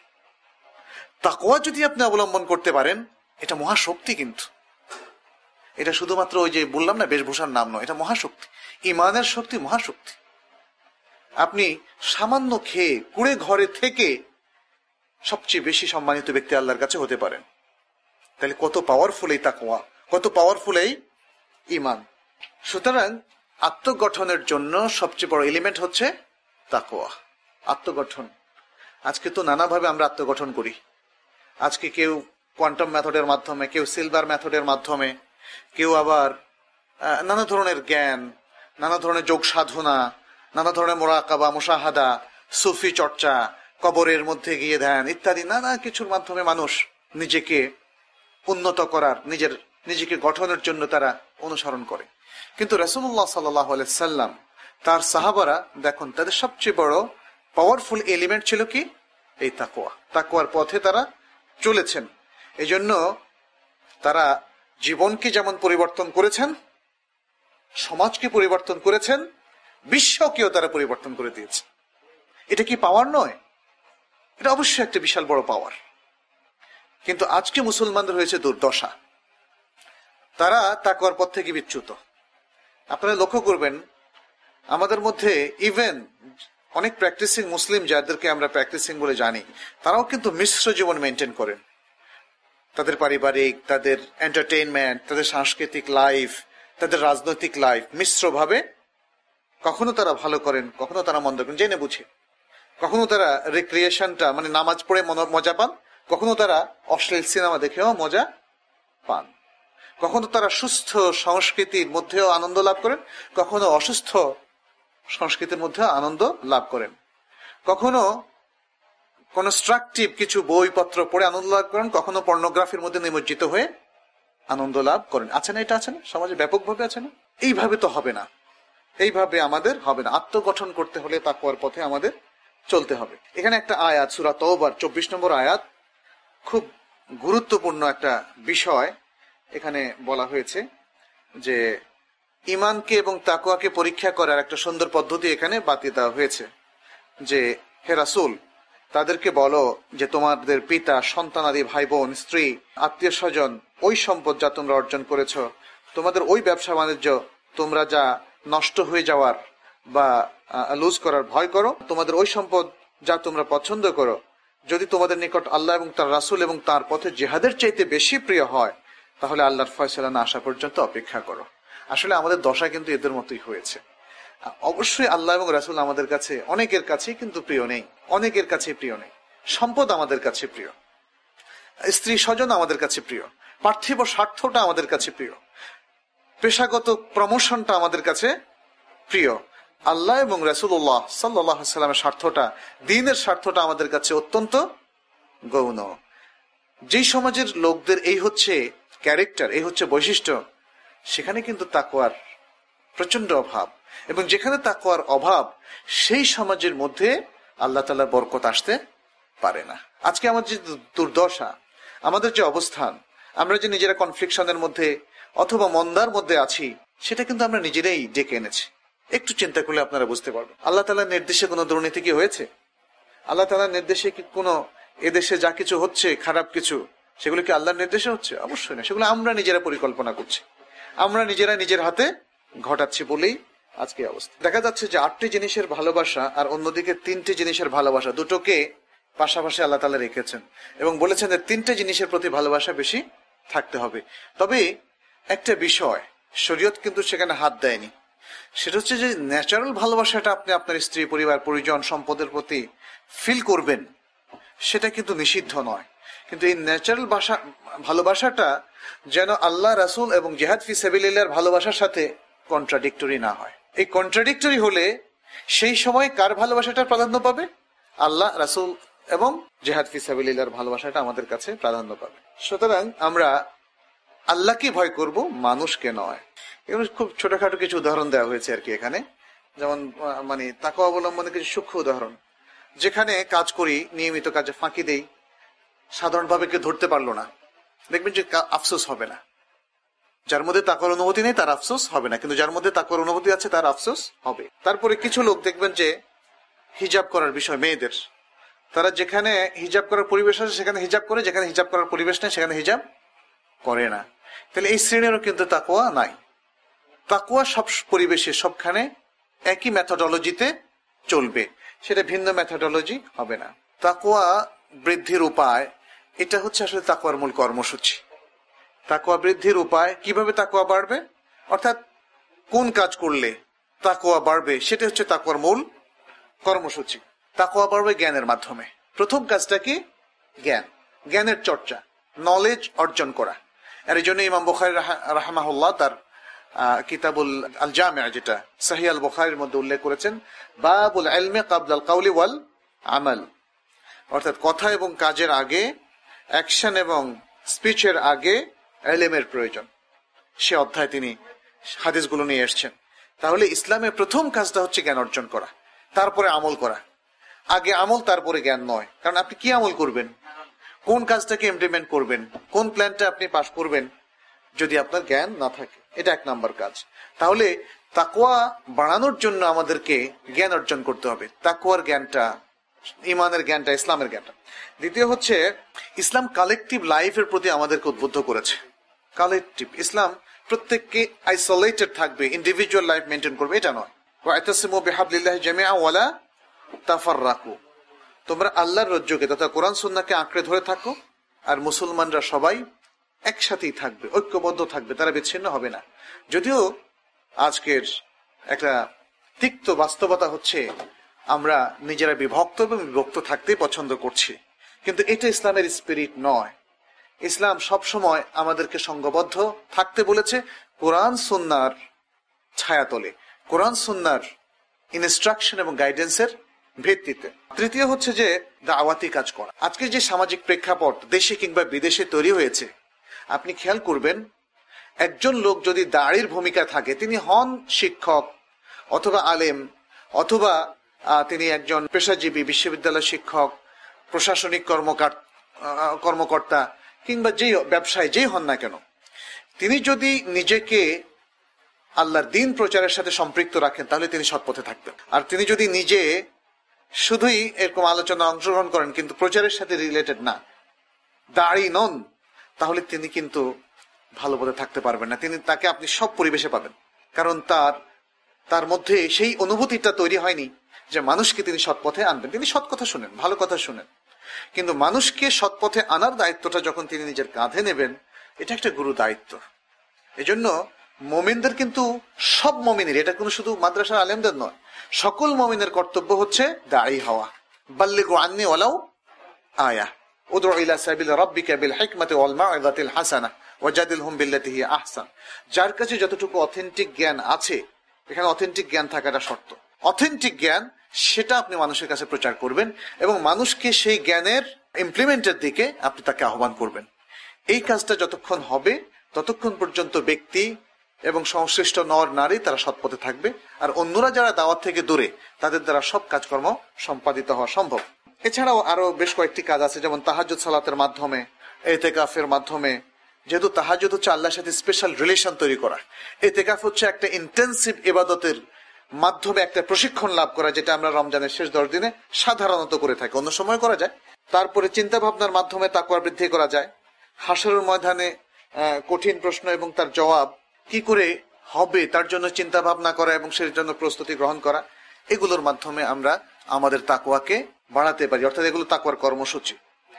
A: তাকওয়া যদি আপনি অবলম্বন করতে পারেন, এটা মহাশক্তি। কিন্তু এটা শুধুমাত্র ওই যে বললাম না বেশভূষার নাম নয়, এটা মহাশক্তি, ইমানের শক্তি, মহাশক্তি। আপনি সামান্য খেয়ে কুড়ে ঘরে থেকে সবচেয়ে বেশি সম্মানিত ব্যক্তি আল্লাহর কাছে হতে পারেন। তাহলে কত পাওয়ারফুল এই তাকওয়া, কত পাওয়ারফুল এই ঈমান। সুতরাং আত্মগঠনের জন্য সবচেয়ে বড় এলিমেন্ট হচ্ছে তাকওয়া, আত্মগঠন। আজকে তো নানাভাবে আমরা আত্মগঠন করি। আজকে কেউ কোয়ান্টাম মেথডের মাধ্যমে, কেউ সিলভার মেথডের মাধ্যমে, কেউ আবার নানা ধরনের জ্ঞান, নানা ধরনের যোগ সাধনা, নানা ধরনের মোরাকাবা, মুশাহাদা, সুফি চর্চা, কবরের মধ্যে গিয়ে ধ্যান ইত্যাদি নানা কিছুর মাধ্যমে মানুষ নিজেকে উন্নত করার, নিজের নিজেকে গঠনের জন্য তারা অনুসরণ করে। কিন্তু রাসূলুল্লাহ সাল্লাল্লাহু আলাইহি সাল্লাম, তার সাহাবারা দেখুন, তাদের সবচেয়ে বড় পাওয়ারফুল এলিমেন্ট ছিল কি? এই তাকওয়া। তাকওয়ার পথে তারা চলেছেন। এই জন্য তারা জীবনকে যেমন পরিবর্তন করেছেন, সমাজকে পরিবর্তন করেছেন, বিশ্বকেও তারা পরিবর্তন করে দিয়েছে। এটা কি পাওয়ার নয়? এটা অবশ্যই একটা বিশাল বড় পাওয়ার। কিন্তু আজকে মুসলমানদের হয়েছে দুর্দশা, তারা তাকওয়ার পথ থেকে বিচ্যুত। আপনারা লক্ষ্য করবেন, আমাদের মধ্যে ইভেন অনেক প্র্যাকটিসিং মুসলিম, যাদেরকে আমরা প্র্যাকটিসিং বলে জানি, তারাও কিন্তু মিশ্র জীবন মেনটেন করেন। তাদের পারিবারিক, তাদের এন্টারটেইনমেন্ট, তাদের সাংস্কৃতিক লাইফ, তাদের রাজনৈতিক লাইফ মিশ্রভাবে, কখনো তারা ভালো করেন, কখনো তারা মন্দ করেন, জেনে বুঝে। কখনো তারা রিক্রিয়েশনটা মানে নামাজ পড়ে মজা পান, কখনো তারা অশ্লীল সিনেমা দেখেও মজা পান, কখনো তারা সুস্থ সংস্কৃতির মধ্যেও আনন্দ লাভ করেন, কখনো অসুস্থ সংস্কৃতির মধ্যে আনন্দ লাভ করেন, কখনো কনস্ট্রাকটিভ কিছু বইপত্র পড়ে আনন্দ লাভ করেন, কখনো পর্নোগ্রাফির মধ্যে নিমজ্জিত হয়ে আনন্দ লাভ করেন। আছে না? এটা আছে না? সমাজে ব্যাপকভাবে আছে না? এইভাবে তো হবে না, এইভাবে আমাদের হবে না। আত্মগঠন করতে হলে তাকওয়ার পথে আমাদের চলতে হবে। এখানে একটা আয়াত, সূরা তাওবার চব্বিশ নম্বর আয়াত, খুব গুরুত্বপূর্ণ একটা বিষয় এখানে বলা হয়েছে যে ঈমানকে এবং তাকওয়াকে পরীক্ষা করার একটা সুন্দর পদ্ধতি এখানে বাতিয়ে দেওয়া হয়েছে। যে হে রাসূল, তাদেরকে বলো যে তোমাদের পিতা, সন্তানাদি, ভাই বোন, স্ত্রী, আত্মীয় স্বজন, ওই সম্পদ যা তোমরা অর্জন করেছ, তোমাদের ওই ব্যবসা বাণিজ্য তোমরা যা নষ্ট হয়ে যাওয়ার বা লুজ করার ভয় করো, তোমাদের ওই সম্পদ যা তোমরা পছন্দ করো, যদি তোমাদের নিকট আল্লাহ এবং তার রাসূল এবং তার পথে জিহাদের চাইতে বেশি প্রিয় হয়, তাহলে আল্লাহর ফয়সালা না আসা পর্যন্ত অপেক্ষা করো। আসলে আমাদের দশা কিন্তু এদের মতোই হয়েছে। অবশ্যই আল্লাহ এবং রাসূল আমাদের কাছে, অনেকের কাছে কিন্তু প্রিয় নেই, অনেকের কাছে প্রিয় নেই। সম্পদ আমাদের কাছে প্রিয়, স্ত্রী স্বজন আমাদের কাছে প্রিয়, পার্থিব স্বার্থটা আমাদের কাছে প্রিয়, পেশাগত প্রমোশনটা আমাদের কাছে প্রিয়। আল্লাহ এবং রাসূলুল্লাহ সাল্লাল্লাহু আলাইহি সাল্লামের স্বার্থটা, দ্বীনের স্বার্থটা আমাদের কাছে অত্যন্ত গৌণ। যেই সমাজের লোকদের এই হচ্ছে ক্যারেক্টার, এই হচ্ছে বৈশিষ্ট্য, সেখানে কিন্তু তাকওয়ার প্রচন্ড অভাব। এবং যেখানে তাকওয়ার অভাব, সেই সমাজের মধ্যে আল্লাহ তাআলার বরকত আসতে পারে না। আজকে আমাদের যে দুর্দশা, আমাদের যে অবস্থান, আমরা যে নিজেরা কনফ্লিকশনের মধ্যে অথবা মন্দার মধ্যে আছি, সেটা কিন্তু আমরা নিজেরাই ডেকে এনেছি। একটু চিন্তা করলে আপনারা বুঝতে পারবেন। আল্লাহ তাআলার নির্দেশে কোনো দুর্নীতি কি হয়েছে? আল্লাহ তাআলার নির্দেশে কি কোনো এদেশে যা কিছু হচ্ছে খারাপ কিছু, সেগুলো কি আল্লাহর নির্দেশে হচ্ছে? অবশ্যই না। সেগুলো আমরা নিজেরা পরিকল্পনা করছি, আমরা নিজেরা নিজের হাতে ঘটাচ্ছি বলেই আজকে অবস্থা। দেখা যাচ্ছে যে আটটি জিনিসের ভালোবাসা আর অন্যদিকে তিনটি জিনিসের ভালোবাসা, দুটোকে পাশাপাশি আল্লাহ তাআলা রেখেছেন এবং বলেছেন যে তিনটে জিনিসের প্রতি ভালোবাসা বেশি থাকতে হবে। তবে একটা বিষয় শরীয়ত কিন্তু সেখানে হাত দেয়নি, সেটা হচ্ছে যে ন্যাচারাল ভালোবাসাটা আপনি আপনার স্ত্রী, পরিবার, পরিজন, সম্পদের প্রতি ফিল করবেন, সেটা কিন্তু নিষিদ্ধ নয়। কিন্তু এই ন্যাচারাল ভাষা ভালোবাসাটা যেন আল্লাহ, রাসূল এবং জিহাদ ফি সাবিলিল্লাহর ভালোবাসার সাথে কন্ট্রাডিক্টরি না হয়। এই কন্ট্রাডিক্টরি হলে সেই সময় কার ভালোবাসাটা প্রাধান্য পাবে? আল্লাহ, রাসূল এবং জিহাদ ফি সাবিলিল্লাহর ভালোবাসাটা আমাদের কাছে প্রাধান্য পাবে। সুতরাং আমরা আল্লাহকে ভয় করব, মানুষকে নয়। এগুলো খুব ছোটখাটো কিছু উদাহরণ দেওয়া হয়েছে আর কি এখানে। যেমন মানে তাকওয়া অবলম্বনের কিছু সূক্ষ্ম উদাহরণ। যেখানে কাজ করি, নিয়মিত কাজে ফাঁকি দেই, সাধারণভাবে কেউ ধরতে পারলো না, দেখবেন যে আফসোস হবে না। যার মধ্যে তাকওয়ার অনুভূতি নেই তার আফসোস হবে না, কিন্তু যার মধ্যে তাকওয়ার অনুভূতি আছে তার আফসোস হবে। তারপরে কিছু লোক দেখবেন যে হিজাব করার বিষয়, মেয়েদের, তারা যেখানে হিজাব করার পরিবেশ আছে সেখানে হিজাব করে, যেখানে হিজাব করার পরিবেশ নেই সেখানে হিজাব করে না। তাহলে এই শ্রেণীরও কিন্তু তাকওয়া নাই। তাকওয়া সব পরিবেশে, সবখানে একই মেথোডোলজিতে চলবে, সেটা ভিন্ন মেথোডোলজি হবে না। তাকওয়া বৃদ্ধির উপায়, এটা হচ্ছে আসলে তাকওয়ার মূল কর্মসূচি। তাকওয়া বৃদ্ধির উপায়, কিভাবে তাকওয়া বাড়বে, অর্থাৎ কোন কাজ করলে তাকওয়া বাড়বে, সেটা হচ্ছে তাকওয়ার মূল কর্মসূচি। তাকওয়া বাড়বে জ্ঞানের মাধ্যমে। প্রথম কাজটা কি? জ্ঞান, জ্ঞানের চর্চা, নলেজ অর্জন করা। আর এই জন্য ইমাম বুখারী রাহমাহুল্লাহ তার কিতাবুল আল জামি', যেটা সহিহ আল বুখারীর মধ্যে উল্লেখ করেছেন, বাবুল ইলমি ক্বাবলা আল কাওলি ওয়াল আমাল, অর্থাৎ কথা এবং কাজের আগে, অ্যাকশন এবং স্পিচের আগে ইলমের প্রয়োজন। সে অধ্যায় তিনি হাদিসগুলো নিয়ে এসেছেন। তাহলে ইসলামের প্রথম কাজটা হচ্ছে জ্ঞান অর্জন করা, তারপরে আমল করা। আগে আমল, তারপরে জ্ঞান নয়। কারণ আপনি কি আমল করবেন, কোন কাজটাকে ইমপ্লিমেন্ট করবেন, কোন প্ল্যানটা আপনি পাস করবেন, যদি আপনার জ্ঞান না থাকে, এটা এক নাম্বার কাজ। তাহলে তাকওয়া বাড়ানোর জন্য আমাদেরকে জ্ঞান অর্জন করতে হবে। তাকওয়ার জ্ঞানটা, ইমানের জ্ঞানটা, ইসলামের জ্ঞানটা। দ্বিতীয় হচ্ছে, ইসলাম কালেকটিভ লাইফের প্রতি আমাদেরকে উদ্বুদ্ধ করেছে। কালেকটিভ ইসলাম প্রত্যেককে আইসোলেটেড থাকবে, ইন্ডিভিজুয়াল লাইফ মেনটেন করবে, এটা নয়। ওয়াতাসিমু বিহাবলিল্লাহি জামিআন ওয়ালা তাফাররাকু, তোমরা আল্লাহর রজ্জুকে তথা কোরআন সুন্নাহকে আঁকড়ে ধরে থাকো, আর মুসলমানরা সবাই একসাথেই থাকবে, ঐক্যবদ্ধ থাকবে, তারা বিচ্ছিন্ন হবে না। যদিও আজকের একটা তিক্ত বাস্তবতা হচ্ছে আমরা নিজেরা বিভক্ত এবং বিভক্ত থাকতেই পছন্দ করছি, কিন্তু এটা ইসলামের স্পিরিট নয়। ইসলাম সবসময় আমাদেরকে সংঘবদ্ধ থাকতে বলেছে কোরআন সুন্নাহর ছায়াতলে, কোরআন সুন্নাহর ইনস্ট্রাকশন এবং গাইডেন্সের ভিত্তিতে। তৃতীয় হচ্ছে যে দাওয়াতি কাজ করা। আজকের যে সামাজিক প্রেক্ষাপট দেশে কিংবা বিদেশে তৈরি হয়েছে, আপনি খেয়াল করবেন, একজন লোক যদি দাঁড়ির ভূমিকা থাকে, তিনি হন শিক্ষক অথবা আলেম, অথবা তিনি একজন পেশাজীবী, বিশ্ববিদ্যালয় শিক্ষক, প্রশাসনিক কর্মকর্তা, কিংবা যেই ব্যবসায়ী যেই হন না কেন, তিনি যদি নিজেকে আল্লাহর দ্বীন প্রচারের সাথে সম্পৃক্ত রাখেন, তাহলে তিনি সৎপথে থাকবেন। আর তিনি যদি নিজে শুধুই এরকম আলোচনা অংশগ্রহণ করেন কিন্তু প্রচারের সাথে রিলেটেড না, দাঁড়ি নন, তাহলে তিনি কিন্তু ভালো পথে থাকতে পারবেন না। তিনি তাকে আপনি সব পরিবেশে পাবেন, কারণ তার তার মধ্যে সেই অনুভূতিটা তৈরি হয়নি যে মানুষকে তিনি সৎপথে আনবেন। তিনি সৎ কথা শুনেন, ভালো কথা শুনেন, কিন্তু মানুষকে সৎপথে আনার দায়িত্বটা যখন তিনি নিজের কাঁধে নেবেন, এটা একটা গুরু দায়িত্ব। এজন্য মুমিনদের, কিন্তু সব মুমিনের, এটা কোনো শুধু মাদ্রাসার আলেমদের নয়, সকল মুমিনের কর্তব্য হচ্ছে দায়ী হওয়া। বাল্লিগু আন্নী ওয়ালাউ আয়া, উদউ ইলা সাবিল রাব্বিকা বিল হিকমাতি ওয়াল মাউইযাতিল হাসানাহ ওয়াজাদিলহুম বিল্লাতী হিয়া আহসান। যার কাছে যতটুকু অথেন্টিক জ্ঞান আছে, এখানে অথেন্টিক জ্ঞান থাকাটা শর্ত, অথেন্টিক জ্ঞান সেটা আপনি মানুষের কাছে প্রচার করবেন এবং মানুষকে সেই জ্ঞানের ইমপ্লিমেন্টের দিকে আপনি তাকে আহ্বান করবেন। এই কাজটা যতক্ষণ হবে ততক্ষণ পর্যন্ত ব্যক্তি এবং সংশ্লিষ্ট নর নারী তারা সৎপথে থাকবে, আর অন্যরা যারা দাওয়াত থেকে দূরে, তাদের দ্বারা সব কাজকর্ম সম্পাদিত হওয়া সম্ভব। এছাড়াও আরো বেশ কয়েকটি কাজ আছে, যেমন তাহাজ্জুদ সালাতের মাধ্যমে, ইতিকাফের মাধ্যমে। যেহেতু তাহাজ্জুদ হচ্ছে আল্লাহর সাথে স্পেশাল রিলেশন তৈরি করা, ইতিকাফ হচ্ছে একটা ইন্টেন্সিভ ইবাদতের মাধ্যমে একটা প্রশিক্ষণ লাভ করা, যেটা আমরা রমজানের শেষ দশ দিনে সাধারণত করে থাকি, অন্য সময় করা যায়। তারপরে চিন্তা ভাবনার মাধ্যমে তাকওয়া বৃদ্ধি করা যায়। হাশরের ময়দানে কঠিন প্রশ্ন এবং তার জবাব কি করে হবে তার জন্য চিন্তা ভাবনা করা এবং সেই জন্য প্রস্তুতি গ্রহণ করা, এগুলোর মাধ্যমে আমরা আমাদের তাকওয়াকে বাড়াতে পারি, অর্থাৎ এগুলো তাকওয়ার কর্মসূচি।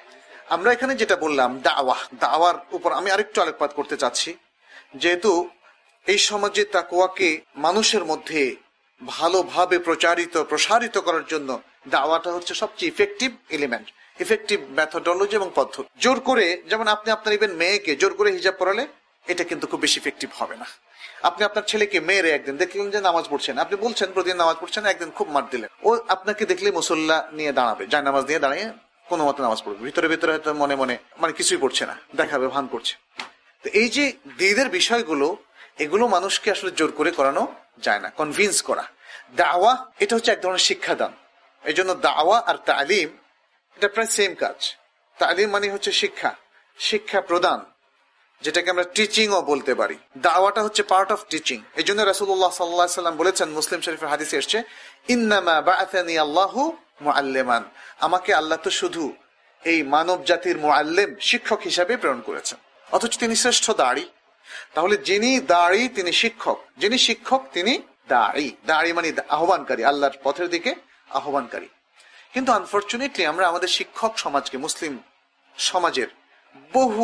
A: আমরা এখানে যেটা বললাম দাওয়া, দাওয়ার উপর আমি আরেকটু আলোকপাত করতে চাচ্ছি। যেহেতু এই সমাজে তাকওয়াকে মানুষের মধ্যে ভালোভাবে প্রচারিত প্রসারিত করার জন্য দাওয়াটা হচ্ছে সবচেয়ে ইফেক্টিভ এলিমেন্ট, ইফেক্টিভ মেথোডোলজি এবং পদ্ধতি। জোর করে, যেমন আপনি আপনার ইভেন মেয়েকে জোর করে হিজাব পরালে এটা কিন্তু খুব বেশি ইফেক্টিভ হবে না। আপনি আপনার ছেলেকে, মেয়েরে একদিন দেখলেন যে নামাজ পড়ছেন, আপনি বলছেন প্রতিদিন নামাজ পড়ছেন, একদিন খুব মার দিলেন, ও আপনাকে দেখলে মুসল্লা নিয়ে দাঁড়াবে, যায় নামাজ নিয়ে দাঁড়িয়ে কোনো মতো নামাজ পড়বে, ভিতরে ভিতরে হয়তো মনে মনে মানে কিছুই পড়ছে না, দেখাবে, ভান করছে। তো এই যে দ্বীনের বিষয়গুলো, এগুলো মানুষকে আসলে জোর করে করানো যায় না, কনভিন্স করা। দাওয়া এটা হচ্ছে এক ধরনের শিক্ষাদান। এই জন্য দাওয়া আর তালিম এটা প্রায় সেম কাজ। তালিম মানে হচ্ছে শিক্ষা, শিক্ষা প্রদান, যেটাকে আমরা টিচিং ও বলতে পারি। দাওয়াটা হচ্ছে পার্ট অফ টিচিং। এই জন্য রাসূলুল্লাহ সাল্লাল্লাহু আলাইহি ওয়াসাল্লাম বলেছেন, মুসলিম শরীফের হাদিসে এসেছে, ইন্নামা বাআসানি আল্লাহু মুআল্লিমান, আমাকে আল্লাহ তো শুধু এই মানব জাতির মুআল্লিম, শিক্ষক হিসাবে প্রেরণ করেছেন, অথচ তিনি শ্রেষ্ঠ দাড়ি। তাহলে যিনি দাড়ি তিনি শিক্ষক, যিনি শিক্ষক তিনি দাড়ি। দাড়ি মানে আহ্বানকারী, আল্লাহর পথের দিকে আহ্বানকারী। কিন্তু আনফর্চুনেটলি আমরা আমাদের শিক্ষক সমাজকে, মুসলিম সমাজের বহু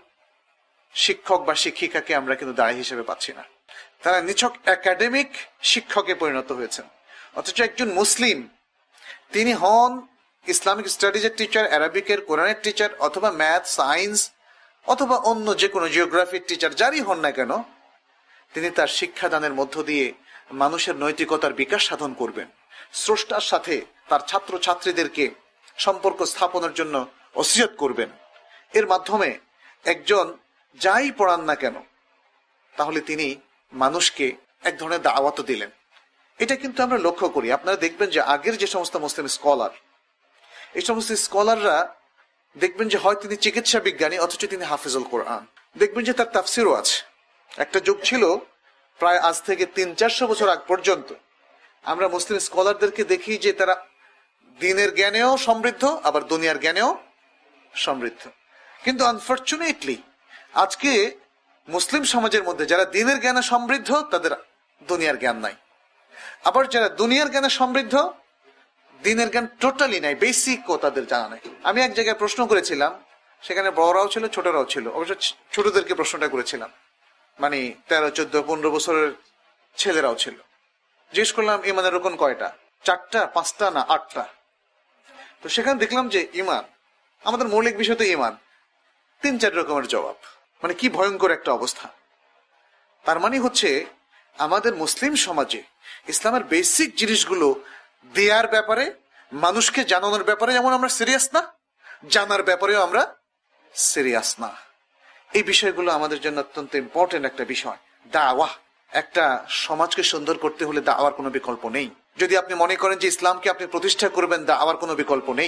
A: শিক্ষক বা শিক্ষিকাকে আমরা কিন্তু দায়ী হিসেবে পাচ্ছি না। তারা নিছক একাডেমিক শিক্ষকে পরিণত হয়েছেন, অথচ একজন মুসলিম তিনি হন ইসলামিক স্টাডিজের টিচার, অ্যারাবিকের, কোরআনের টিচার, অথবা ম্যাথ, সায়েন্স, অথবা অন্য যে কোনো জিওগ্রাফির টিচার, যারই হন না কেন, তিনি তার শিক্ষাদানের মধ্য দিয়ে মানুষের নৈতিকতার বিকাশ সাধন করবেন। স্রষ্টার সাথে তার ছাত্র ছাত্রীদেরকে সম্পর্ক স্থাপনের জন্য ওসিয়ত করবেন। এর মাধ্যমে একজন যাই পড়ান না কেন, তাহলে তিনি মানুষকে এক ধরনের দাওয়াত দিলেন। এটা কিন্তু আমরা লক্ষ্য করি। আপনারা দেখবেন যে আগের যে সমস্ত মুসলিম স্কলার, এই সমস্ত স্কলাররা দেখবেন যে হয় তিনি চিকিৎসা বিজ্ঞানী, অথচ তিনি হাফিজুল কোরআন। দেখবেন যে তার তাফসিরও আছে। একটা যুগ ছিল প্রায় আজ থেকে তিন চারশো বছর আগ পর্যন্ত, আমরা মুসলিম স্কলারদেরকে দেখি যে তারা দিনের জ্ঞানেও সমৃদ্ধ, আবার দুনিয়ার জ্ঞানেও সমৃদ্ধ। কিন্তু আনফর্চুনেটলি আজকে মুসলিম সমাজের মধ্যে যারা দিনের জ্ঞানে সমৃদ্ধ, তাদের দুনিয়ার জ্ঞান নাই। আবার যারা দুনিয়ার জ্ঞানে সমৃদ্ধ, দিনের জ্ঞান টোটালি নাই, বেসিকও তাদের জানা নাই। আমি এক জায়গায় প্রশ্ন করেছিলাম, সেখানে বড়রাও ছিল, ছোটরাও ছিল। অবশ্য ছোটদেরকে প্রশ্নটা করেছিলাম, মানে তেরো চোদ্দ পনেরো বছরের ছেলেরাও ছিল। জিজ্ঞেস করলাম ইমানের রকম কয়টা, চারটা, পাঁচটা, না আটটা? তো সেখানে দেখলাম যে ইমান, আমাদের মৌলিক বিষয় তো ইমান, তিন চার রকমের জবাব। মানে কি ভয়ঙ্কর একটা অবস্থা। তার মানে হচ্ছে আমাদের মুসলিম সমাজে ইসলামের বেসিক জিনিসগুলো দেয়ার ব্যাপারে, মানুষকে জানানোর ব্যাপারে যেমন আমরা সিরিয়াস না, জানার ব্যাপারেও আমরা সিরিয়াস না। এই বিষয়গুলো আমাদের জন্য অত্যন্ত ইম্পর্টেন্ট একটা বিষয়। দাওয়াহ, একটা সমাজকে সুন্দর করতে হলে দাওয়ার কোনো বিকল্প নেই। যদি আপনি মনে করেন যে ইসলামকে আপনি প্রতিষ্ঠা করবেন, দাওয়ার কোনো বিকল্প নেই।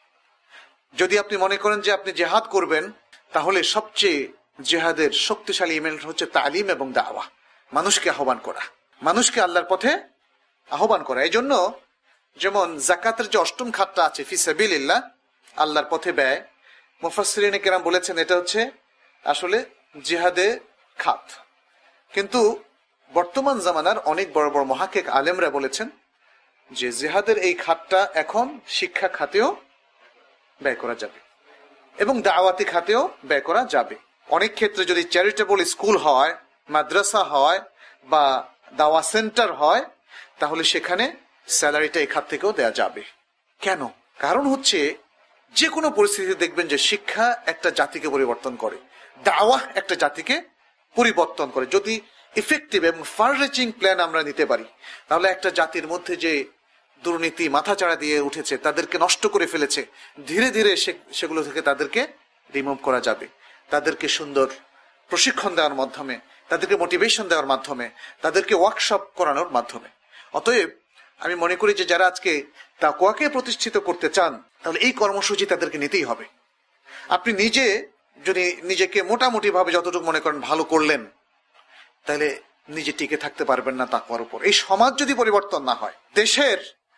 A: যদি আপনি মনে করেন যে আপনি জেহাদ করবেন, তাহলে সবচেয়ে জেহাদের শক্তিশালী ইমেল হচ্ছে তালিম এবং দাওয়া, মানুষকে আহ্বান করা, মানুষকে আল্লাহর পথে আহ্বান করা। এই জন্য যেমন যাকাতের যে অষ্টম খাতটা আছে, ফি সাবিলিল্লাহ, আল্লাহর পথে ব্যয়, মুফাসসিরিনে কেরাম বলেছেন এটা হচ্ছে আসলে জিহাদে খাত। কিন্তু বর্তমান জামানার অনেক বড় বড় মুহাক্কিক আলেমরা বলেছেন যে জিহাদের এই খাতটা এখন শিক্ষা খাতেও ব্যয় করা যাবে এবং দাওয়াতি খাতেও ব্যয় করা যাবে। অনেক ক্ষেত্রে যদি চ্যারিটেবল স্কুল হয়, মাদ্রাসা হয় বা দাওয়া সেন্টার হয়, তাহলে সেখানে স্যালারিটা এই খাত থেকেও দেয়া যাবে। কেন? কারণ হচ্ছে যে কোনো পরিস্থিতি দেখবেন যে শিক্ষা একটা জাতিকে পরিবর্তন করে, দাওয়া একটা জাতিকে পরিবর্তন করে। যদি ইফেক্টিভ এবং ফার রিচিং প্ল্যান আমরা নিতে পারি, তাহলে একটা জাতির মধ্যে যে দুর্নীতি মাথাচাড়া দিয়ে উঠেছে, তাদেরকে নষ্ট করে ফেলেছে, ধীরে ধীরে সেগুলো থেকে তাদেরকে রিমুভ করা যাবে। তাদেরকে সুন্দর প্রশিক্ষণ দেওয়ার মাধ্যমে, তাদেরকে মোটিভেশন দেওয়ার মাধ্যমে, তাদেরকে ওয়ার্কশপ করানোর মাধ্যমে। অতএব আমি মনে করি যে যারা আজকে তাকওয়াকে প্রতিষ্ঠিত করতে চান, তাহলে এই কর্মসূচি তাদেরকে নিতেই হবে। আপনি নিজে যদি নিজেকে মোটামুটি ভাবে যতটুকু মনে করেন ভালো করলেন, তাহলে নিজে টিকে থাকতে পারবেন না তাকওয়ার উপর। এই সমাজ যদি পরিবর্তন না হয়, দেশের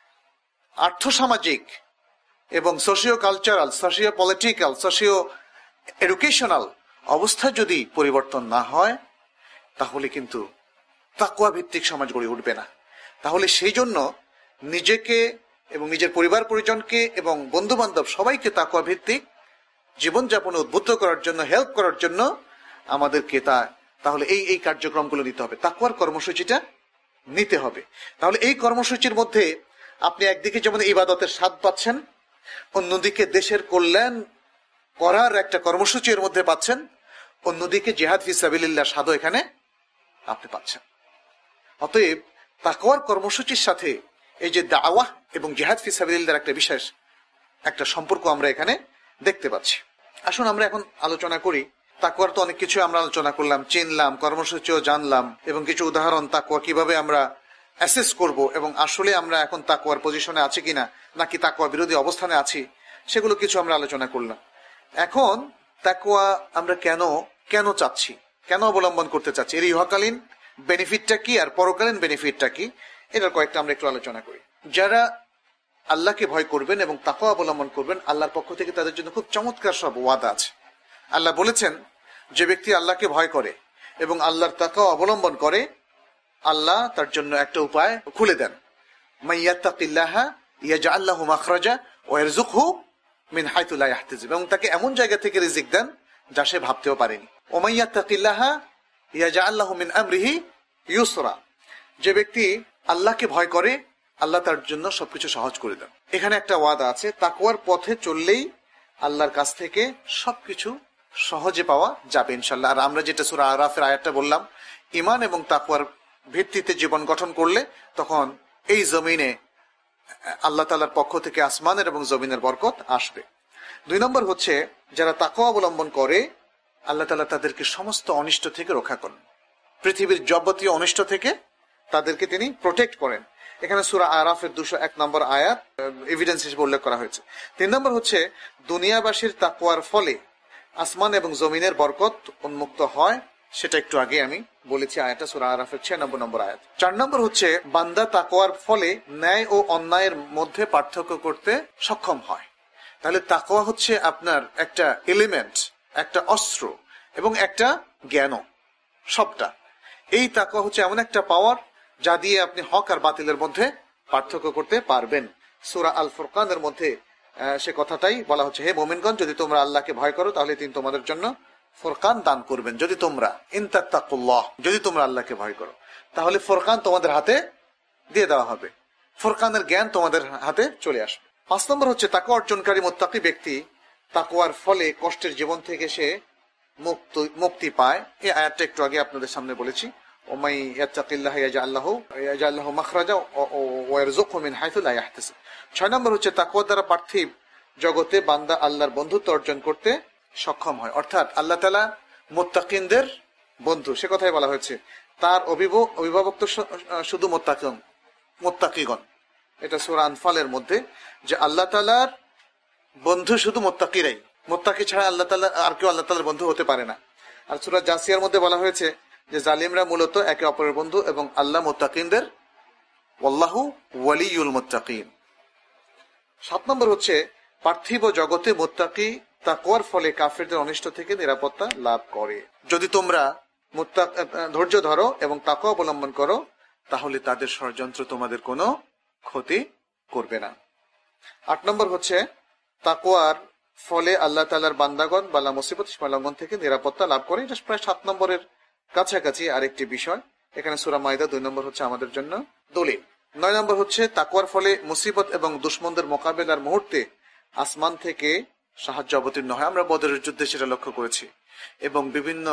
A: আর্থসামাজিক এবং socio cultural, socio political, socio educational অবস্থা যদি পরিবর্তন না হয়, তাহলে কিন্তু তাকওয়া ভিত্তিক সমাজ গড়ে উঠবে না। তাহলে সেই জন্য নিজেকে এবং নিজের পরিবার পরিজনকে এবং বন্ধু বান্ধব সবাইকে তাকওয়া ভিত্তিক জীবনযাপনে উদ্বুদ্ধ করার জন্য, হেল্প করার জন্য আমাদেরকে তা তাহলে এই এই কার্যক্রমগুলো নিতে হবে, তাকওয়ার কর্মসূচিটা নিতে হবে। তাহলে এই কর্মসূচির মধ্যে আপনি একদিকে যেমন ইবাদতের স্বাদ পাচ্ছেন, অন্যদিকে দেশের কল্যাণ করার একটা কর্মসূচির মধ্যে পাচ্ছেন, অন্যদিকে জিহাদ ফি সাবিলিল্লাহ স্বাদও এখানে আপনি পাচ্ছেন। অতএব তাকওয়ার কর্মসূচির সাথে এই যে দাওয়াহ এবং জিহাদ ফি সাবিলিল্লাহর একটা বিশেষ একটা সম্পর্ক আমরা এখানে দেখতে পাচ্ছি। আসুন আমরা এখন আলোচনা করি। তাকওয়ার তো অনেক কিছু আমরা আলোচনা করলাম, চিনলাম, কর্মসূচিও জানলাম এবং কিছু উদাহরণ তাকওয়া কিভাবে আমরা অ্যাসেস করব এবং আসলে আমরা এখন তাকওয়ার পজিশনে আছি কিনা নাকি তাকওয়া বিরোধী অবস্থানে আছি, সেগুলো কিছু আমরা আলোচনা করলাম। এখন তাকওয়া আমরা কেন কেন চাচ্ছি, কেন অবলম্বন করতে চাচ্ছি, এর ইহকালীন বেনিফিটটা কি আর পরকালীন বেনিফিটটা কি, এটার কয়েকটা আমরা একটু আলোচনা করি। যারা আল্লাহকে ভয় করবেন এবং তাকওয়া অবলম্বন করবেন, আল্লাহর পক্ষ থেকে তাদের জন্য খুব চমৎকার সব ওয়াদা আছে। আল্লাহ বলেছেন, যে ব্যক্তি আল্লাহকে ভয় করে এবং আল্লাহর তাকওয়া অবলম্বন করে, আল্লাহ তার জন্য একটা উপায় খুলে দেন। মাইয়াত্তাকিল্লাহা ইয়াজআল লাহু মাখরাজা ওয়া ইয়ারযুকহু মিন হাইতু লা ইয়াহতাসিব, এবং তাকে এমন জায়গা থেকে রিজিক দেন যা সে ভাবতেও পারেনি। ওয়া মান ইয়াত্তাকিল্লাহা ইয়াজআল লাহু মিন আমরিহি ইউসরা, যে ব্যক্তি আল্লাহকে ভয় করে আল্লাহ তার জন্য সবকিছু সহজ করে দেন। এখানে একটা ওয়াদা আছে, তাকওয়ার পথে চললেই আল্লাহর কাছ থেকে সবকিছু সহজে পাওয়া যাবে ইনশাআল্লাহ। আর আমরা যেটা সূরা আরাফের আয়াতটা বললাম, ঈমান এবং তাকওয়ার ভিত্তিতে জীবন গঠন করলে তখন এই জমিনে আল্লাহ তাআলার পক্ষ থেকে আসমানের এবং জমিনের বরকত আসবে। দুই নম্বর হচ্ছে, যারা তাকওয়া অবলম্বন করে আল্লাহ তাআলা তাদেরকে সমস্ত অনিষ্ট থেকে রক্ষা করেন, পৃথিবীর যাবতীয় অনিষ্ট থেকে তাদেরকে তিনি প্রোটেক্ট করেন। এখানে সূরা আরাফের দুশো এক নম্বর আয়াত এভিডেন্স হিসেবে উল্লেখ করা হয়েছে। তিন নম্বর হচ্ছে, দুনিয়াবাসীর তাকওয়ার ফলে আসমান এবং জমিনের বরকত উন্মুক্ত হয়, সেটা একটু আগে আমি বলেছি, আয়াতটা সূরা আরাফের ছিয়ানব্বই নম্বর আয়াত। চার নম্বর হচ্ছে, বান্দা তাকওয়ার ফলে ন্যায় ও অন্যায়ের মধ্যে পার্থক্য করতে সক্ষম হয়। তাহলে তাকওয়া হচ্ছে আপনার একটা এলিমেন্ট, একটা অস্ত্র এবং একটা জ্ঞানও, সবটা। এই তাকওয়া হচ্ছে এমন একটা পাওয়ার যা দিয়ে আপনি হক আর বাতিলের মধ্যে পার্থক্য করতে পারবেন। সূরা আল ফুরকানের মধ্যে সে কথাটাই বলা হচ্ছে, হে মুমিনগণ, যদি তোমরা আল্লাহকে ভয় করো তাহলে তিনি তোমাদের জন্য ফুরকান দান করবেন। যদি তোমরা ইনতাত্তাকুল্লাহ, যদি তোমরা আল্লাহকে ভয় করো তাহলে ফুরকান তোমাদের হাতে দিয়ে দেওয়া হবে, ফুরকানের জ্ঞান তোমাদের হাতে চলে আসবে। পাঁচ নম্বর হচ্ছে, তাকওয়া অর্জনকারী মুত্তাকি ব্যক্তি তাকওয়ার ফলে কষ্টের জীবন থেকে সে মুক্ত মুক্তি পায়। এই আয়াতটা একটু আগে আপনাদের সামনে বলেছি, ওমাই ইয়াত্তাকিল্লাহ ইয়াজআল লাহু ইয়াজআল লাহু মাখরাজা ওয়া ইয়ারযুকহু মিন হাইতু লা ইয়াহতাসিব। ছয় নম্বর হচ্ছে, তাকওয়া দ্বারা পার্থিব জগতে বান্দা আল্লাহর বন্ধুত্ব অর্জন করতে সক্ষম হয়, অর্থাৎ আল্লাহ তাআলা মুত্তাকিনদের বন্ধু, সে কথাই বলা হয়েছে। তার অভিভাবক তো শুধু মুত্তাকিন মুত্তাকিগণ, এটা সূরা আনফালের মধ্যে, যে আল্লাহ তাআলার বন্ধু শুধু মুত্তাকিরাই, মুত্তাকি ছাড়া আল্লাহ তাআলা আর কেউ আল্লাহ তাআলার বন্ধু হতে পারে না। আর সূরা জাসিয়ার মধ্যে বলা হয়েছে যে জালিমরা মূলত একে অপরের বন্ধু এবং আল্লাহ মুত্তাকিনদের ওয়াল্লাহু ওয়ালিয়ুল মুত্তাকিন। সাত নম্বর হচ্ছে, পার্থিব জগতে মুত্তাকি তাকওয়ার ফলে কাফেরদের অনিষ্ট থেকে নিরাপত্তা লাভ করে। যদি তোমরা মুত্তাক ধৈর্য ধরো এবং তাকওয়া অবলম্বন করো তাহলে তাদের ষড়যন্ত্র তোমাদের কোনো ক্ষতি করবে না। আট নম্বর হচ্ছে, তাকওয়ার ফলে আল্লাহ তাআলার বান্দাগণ বালা মুসিবত সীমালঙ্ঘন থেকে নিরাপত্তা লাভ করে। এটা প্রায় সাত নম্বরের কাছাকাছি আরেকটি বিষয়। এখানে সূরা মাইদা দুই নম্বর হচ্ছে আমাদের জন্য দলিল। নয় নম্বর হচ্ছে, তাকওয়ার ফলে মুসিবত এবং দুশমনদের মোকাবেলার মুহূর্তে আসমান থেকে সাহায্য অবতীর্ণ হয়। আমরা বদরের যুদ্ধে সেটা লক্ষ্য করেছি। এবং বিভিন্ন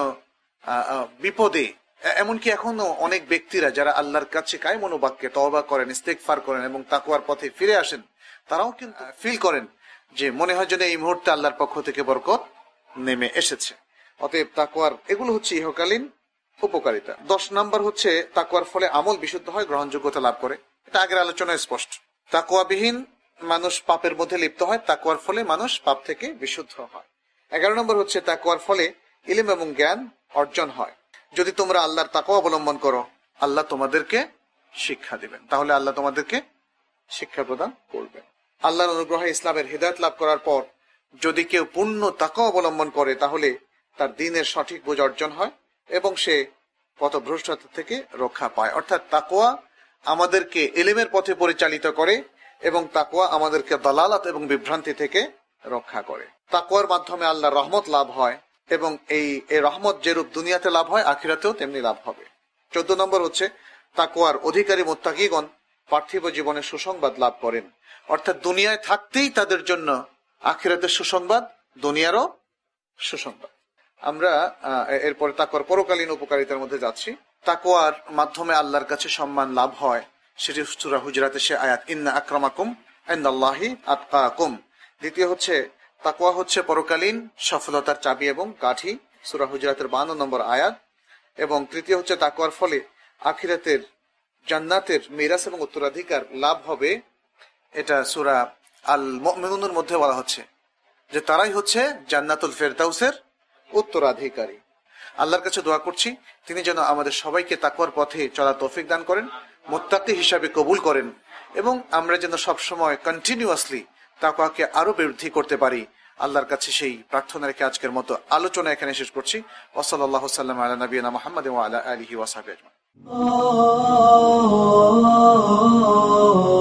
A: বিপদে, এমনকি এখনো অনেক ব্যক্তিরা যারা আল্লাহর কাছে কায়েম অনুবাক্যে তওবা করেন, ইস্তেগফার করেন এবং তাকওয়ার পথে ফিরে আসেন, তারাও কিন্তু ফিল করেন যে মনে হয় যেন এই মুহূর্তে আল্লাহর পক্ষ থেকে বরকত নেমে এসেছে। অতএব তাকওয়ার এগুলো হচ্ছে ইহকালীন উপকারিতা। দশ নম্বর হচ্ছে, তাকওয়ার ফলে আমল বিশুদ্ধ হয়, গ্রহণযোগ্যতা লাভ করে। এটা আগের আলোচনায় স্পষ্ট। তাকওয়াবিহীন মানুষ পাপের মধ্যে লিপ্ত হয়, তাকওয়ার ফলে মানুষ পাপ থেকে বিশুদ্ধ হয়। এগারো নম্বর হচ্ছে, তাকওয়ার ফলে ইলম এবং জ্ঞান অর্জন হয়। যদি তোমরা আল্লাহর তাকওয়া অবলম্বন করো আল্লাহ তোমাদেরকে শিক্ষা দিবেন, তাহলে আল্লাহ তোমাদেরকে শিক্ষা প্রদান করবেন। আল্লাহর অনুগ্রহে ইসলামের হিদায়াত লাভ করার পর যদি কেউ পূর্ণ তাকওয়া অবলম্বন করে তাহলে তার দ্বীনের সঠিক বোঝ অর্জন হয় এবং সে পথভ্রষ্টতা থেকে রক্ষা পায়। অর্থাৎ তাকওয়া আমাদেরকে ইলমের পথে পরিচালিত করে এবং তাকওয়া আমাদেরকে দালালাত এবং বিভ্রান্তি থেকে রক্ষা করে। তাকওয়ার মাধ্যমে আল্লাহর রহমত লাভ হয় এবং এই রহমত যেরূপ দুনিয়াতে লাভ হয় আখিরাতেও তেমনি লাভ হবে। চোদ্দ নম্বর হচ্ছে, তাকওয়ার অধিকারী মুত্তাকিগণ পার্থিব জীবনের সুসংবাদ লাভ করেন, অর্থাৎ দুনিয়ায় থাকতেই তাদের জন্য আখিরাতের সুসংবাদ, দুনিয়ারও সুসংবাদ। আমরা এরপরে তাকওয়ার পরকালীন উপকারিতার মধ্যে যাচ্ছি। তাকওয়ার মাধ্যমে আল্লাহর কাছে সম্মান লাভ হয়, সেটি সূরা হুজরাতের সে আয়াত, ইন্না আকরামাকুম ইনদাল্লাহি আতকাকুম। দ্বিতীয় হচ্ছে, তাকওয়া হচ্ছে পরকালীন সফলতার চাবি এবং কাঠি, সূরা হুজরাতের বান্ন নম্বর আয়াত। এবং তৃতীয় হচ্ছে, তাকওয়ার ফলে আখিরাতের জান্নাতের মিরাস এবং উত্তরাধিকার লাভ হবে। এটা সূরা আল মুমিনুনের মধ্যে বলা হচ্ছে যে তারাই হচ্ছে জান্নাতুল ফেরদাউসের উত্তরাধিকারী। আল্লাহর কাছে দোয়া করছি তিনি যেন আমাদের সবাইকে তাকওয়ার পথে চলা তৌফিক দান করেন, মুত্তাকি হিসাবে কবুল করেন এবং আমরা যেন সবসময় কন্টিনিউয়াসলি তাকওয়াকে আরো বৃদ্ধি করতে পারি। আল্লাহর কাছে সেই প্রার্থনা রেখে আজকের মতো আলোচনা এখানে শেষ করছি। ওয়া সাল্লাল্লাহু সাল্লাম আলা নবিয়িনা মুহাম্মাদিন ওয়া আলা আলিহি ওয়া সাহবিহি আজমাইন।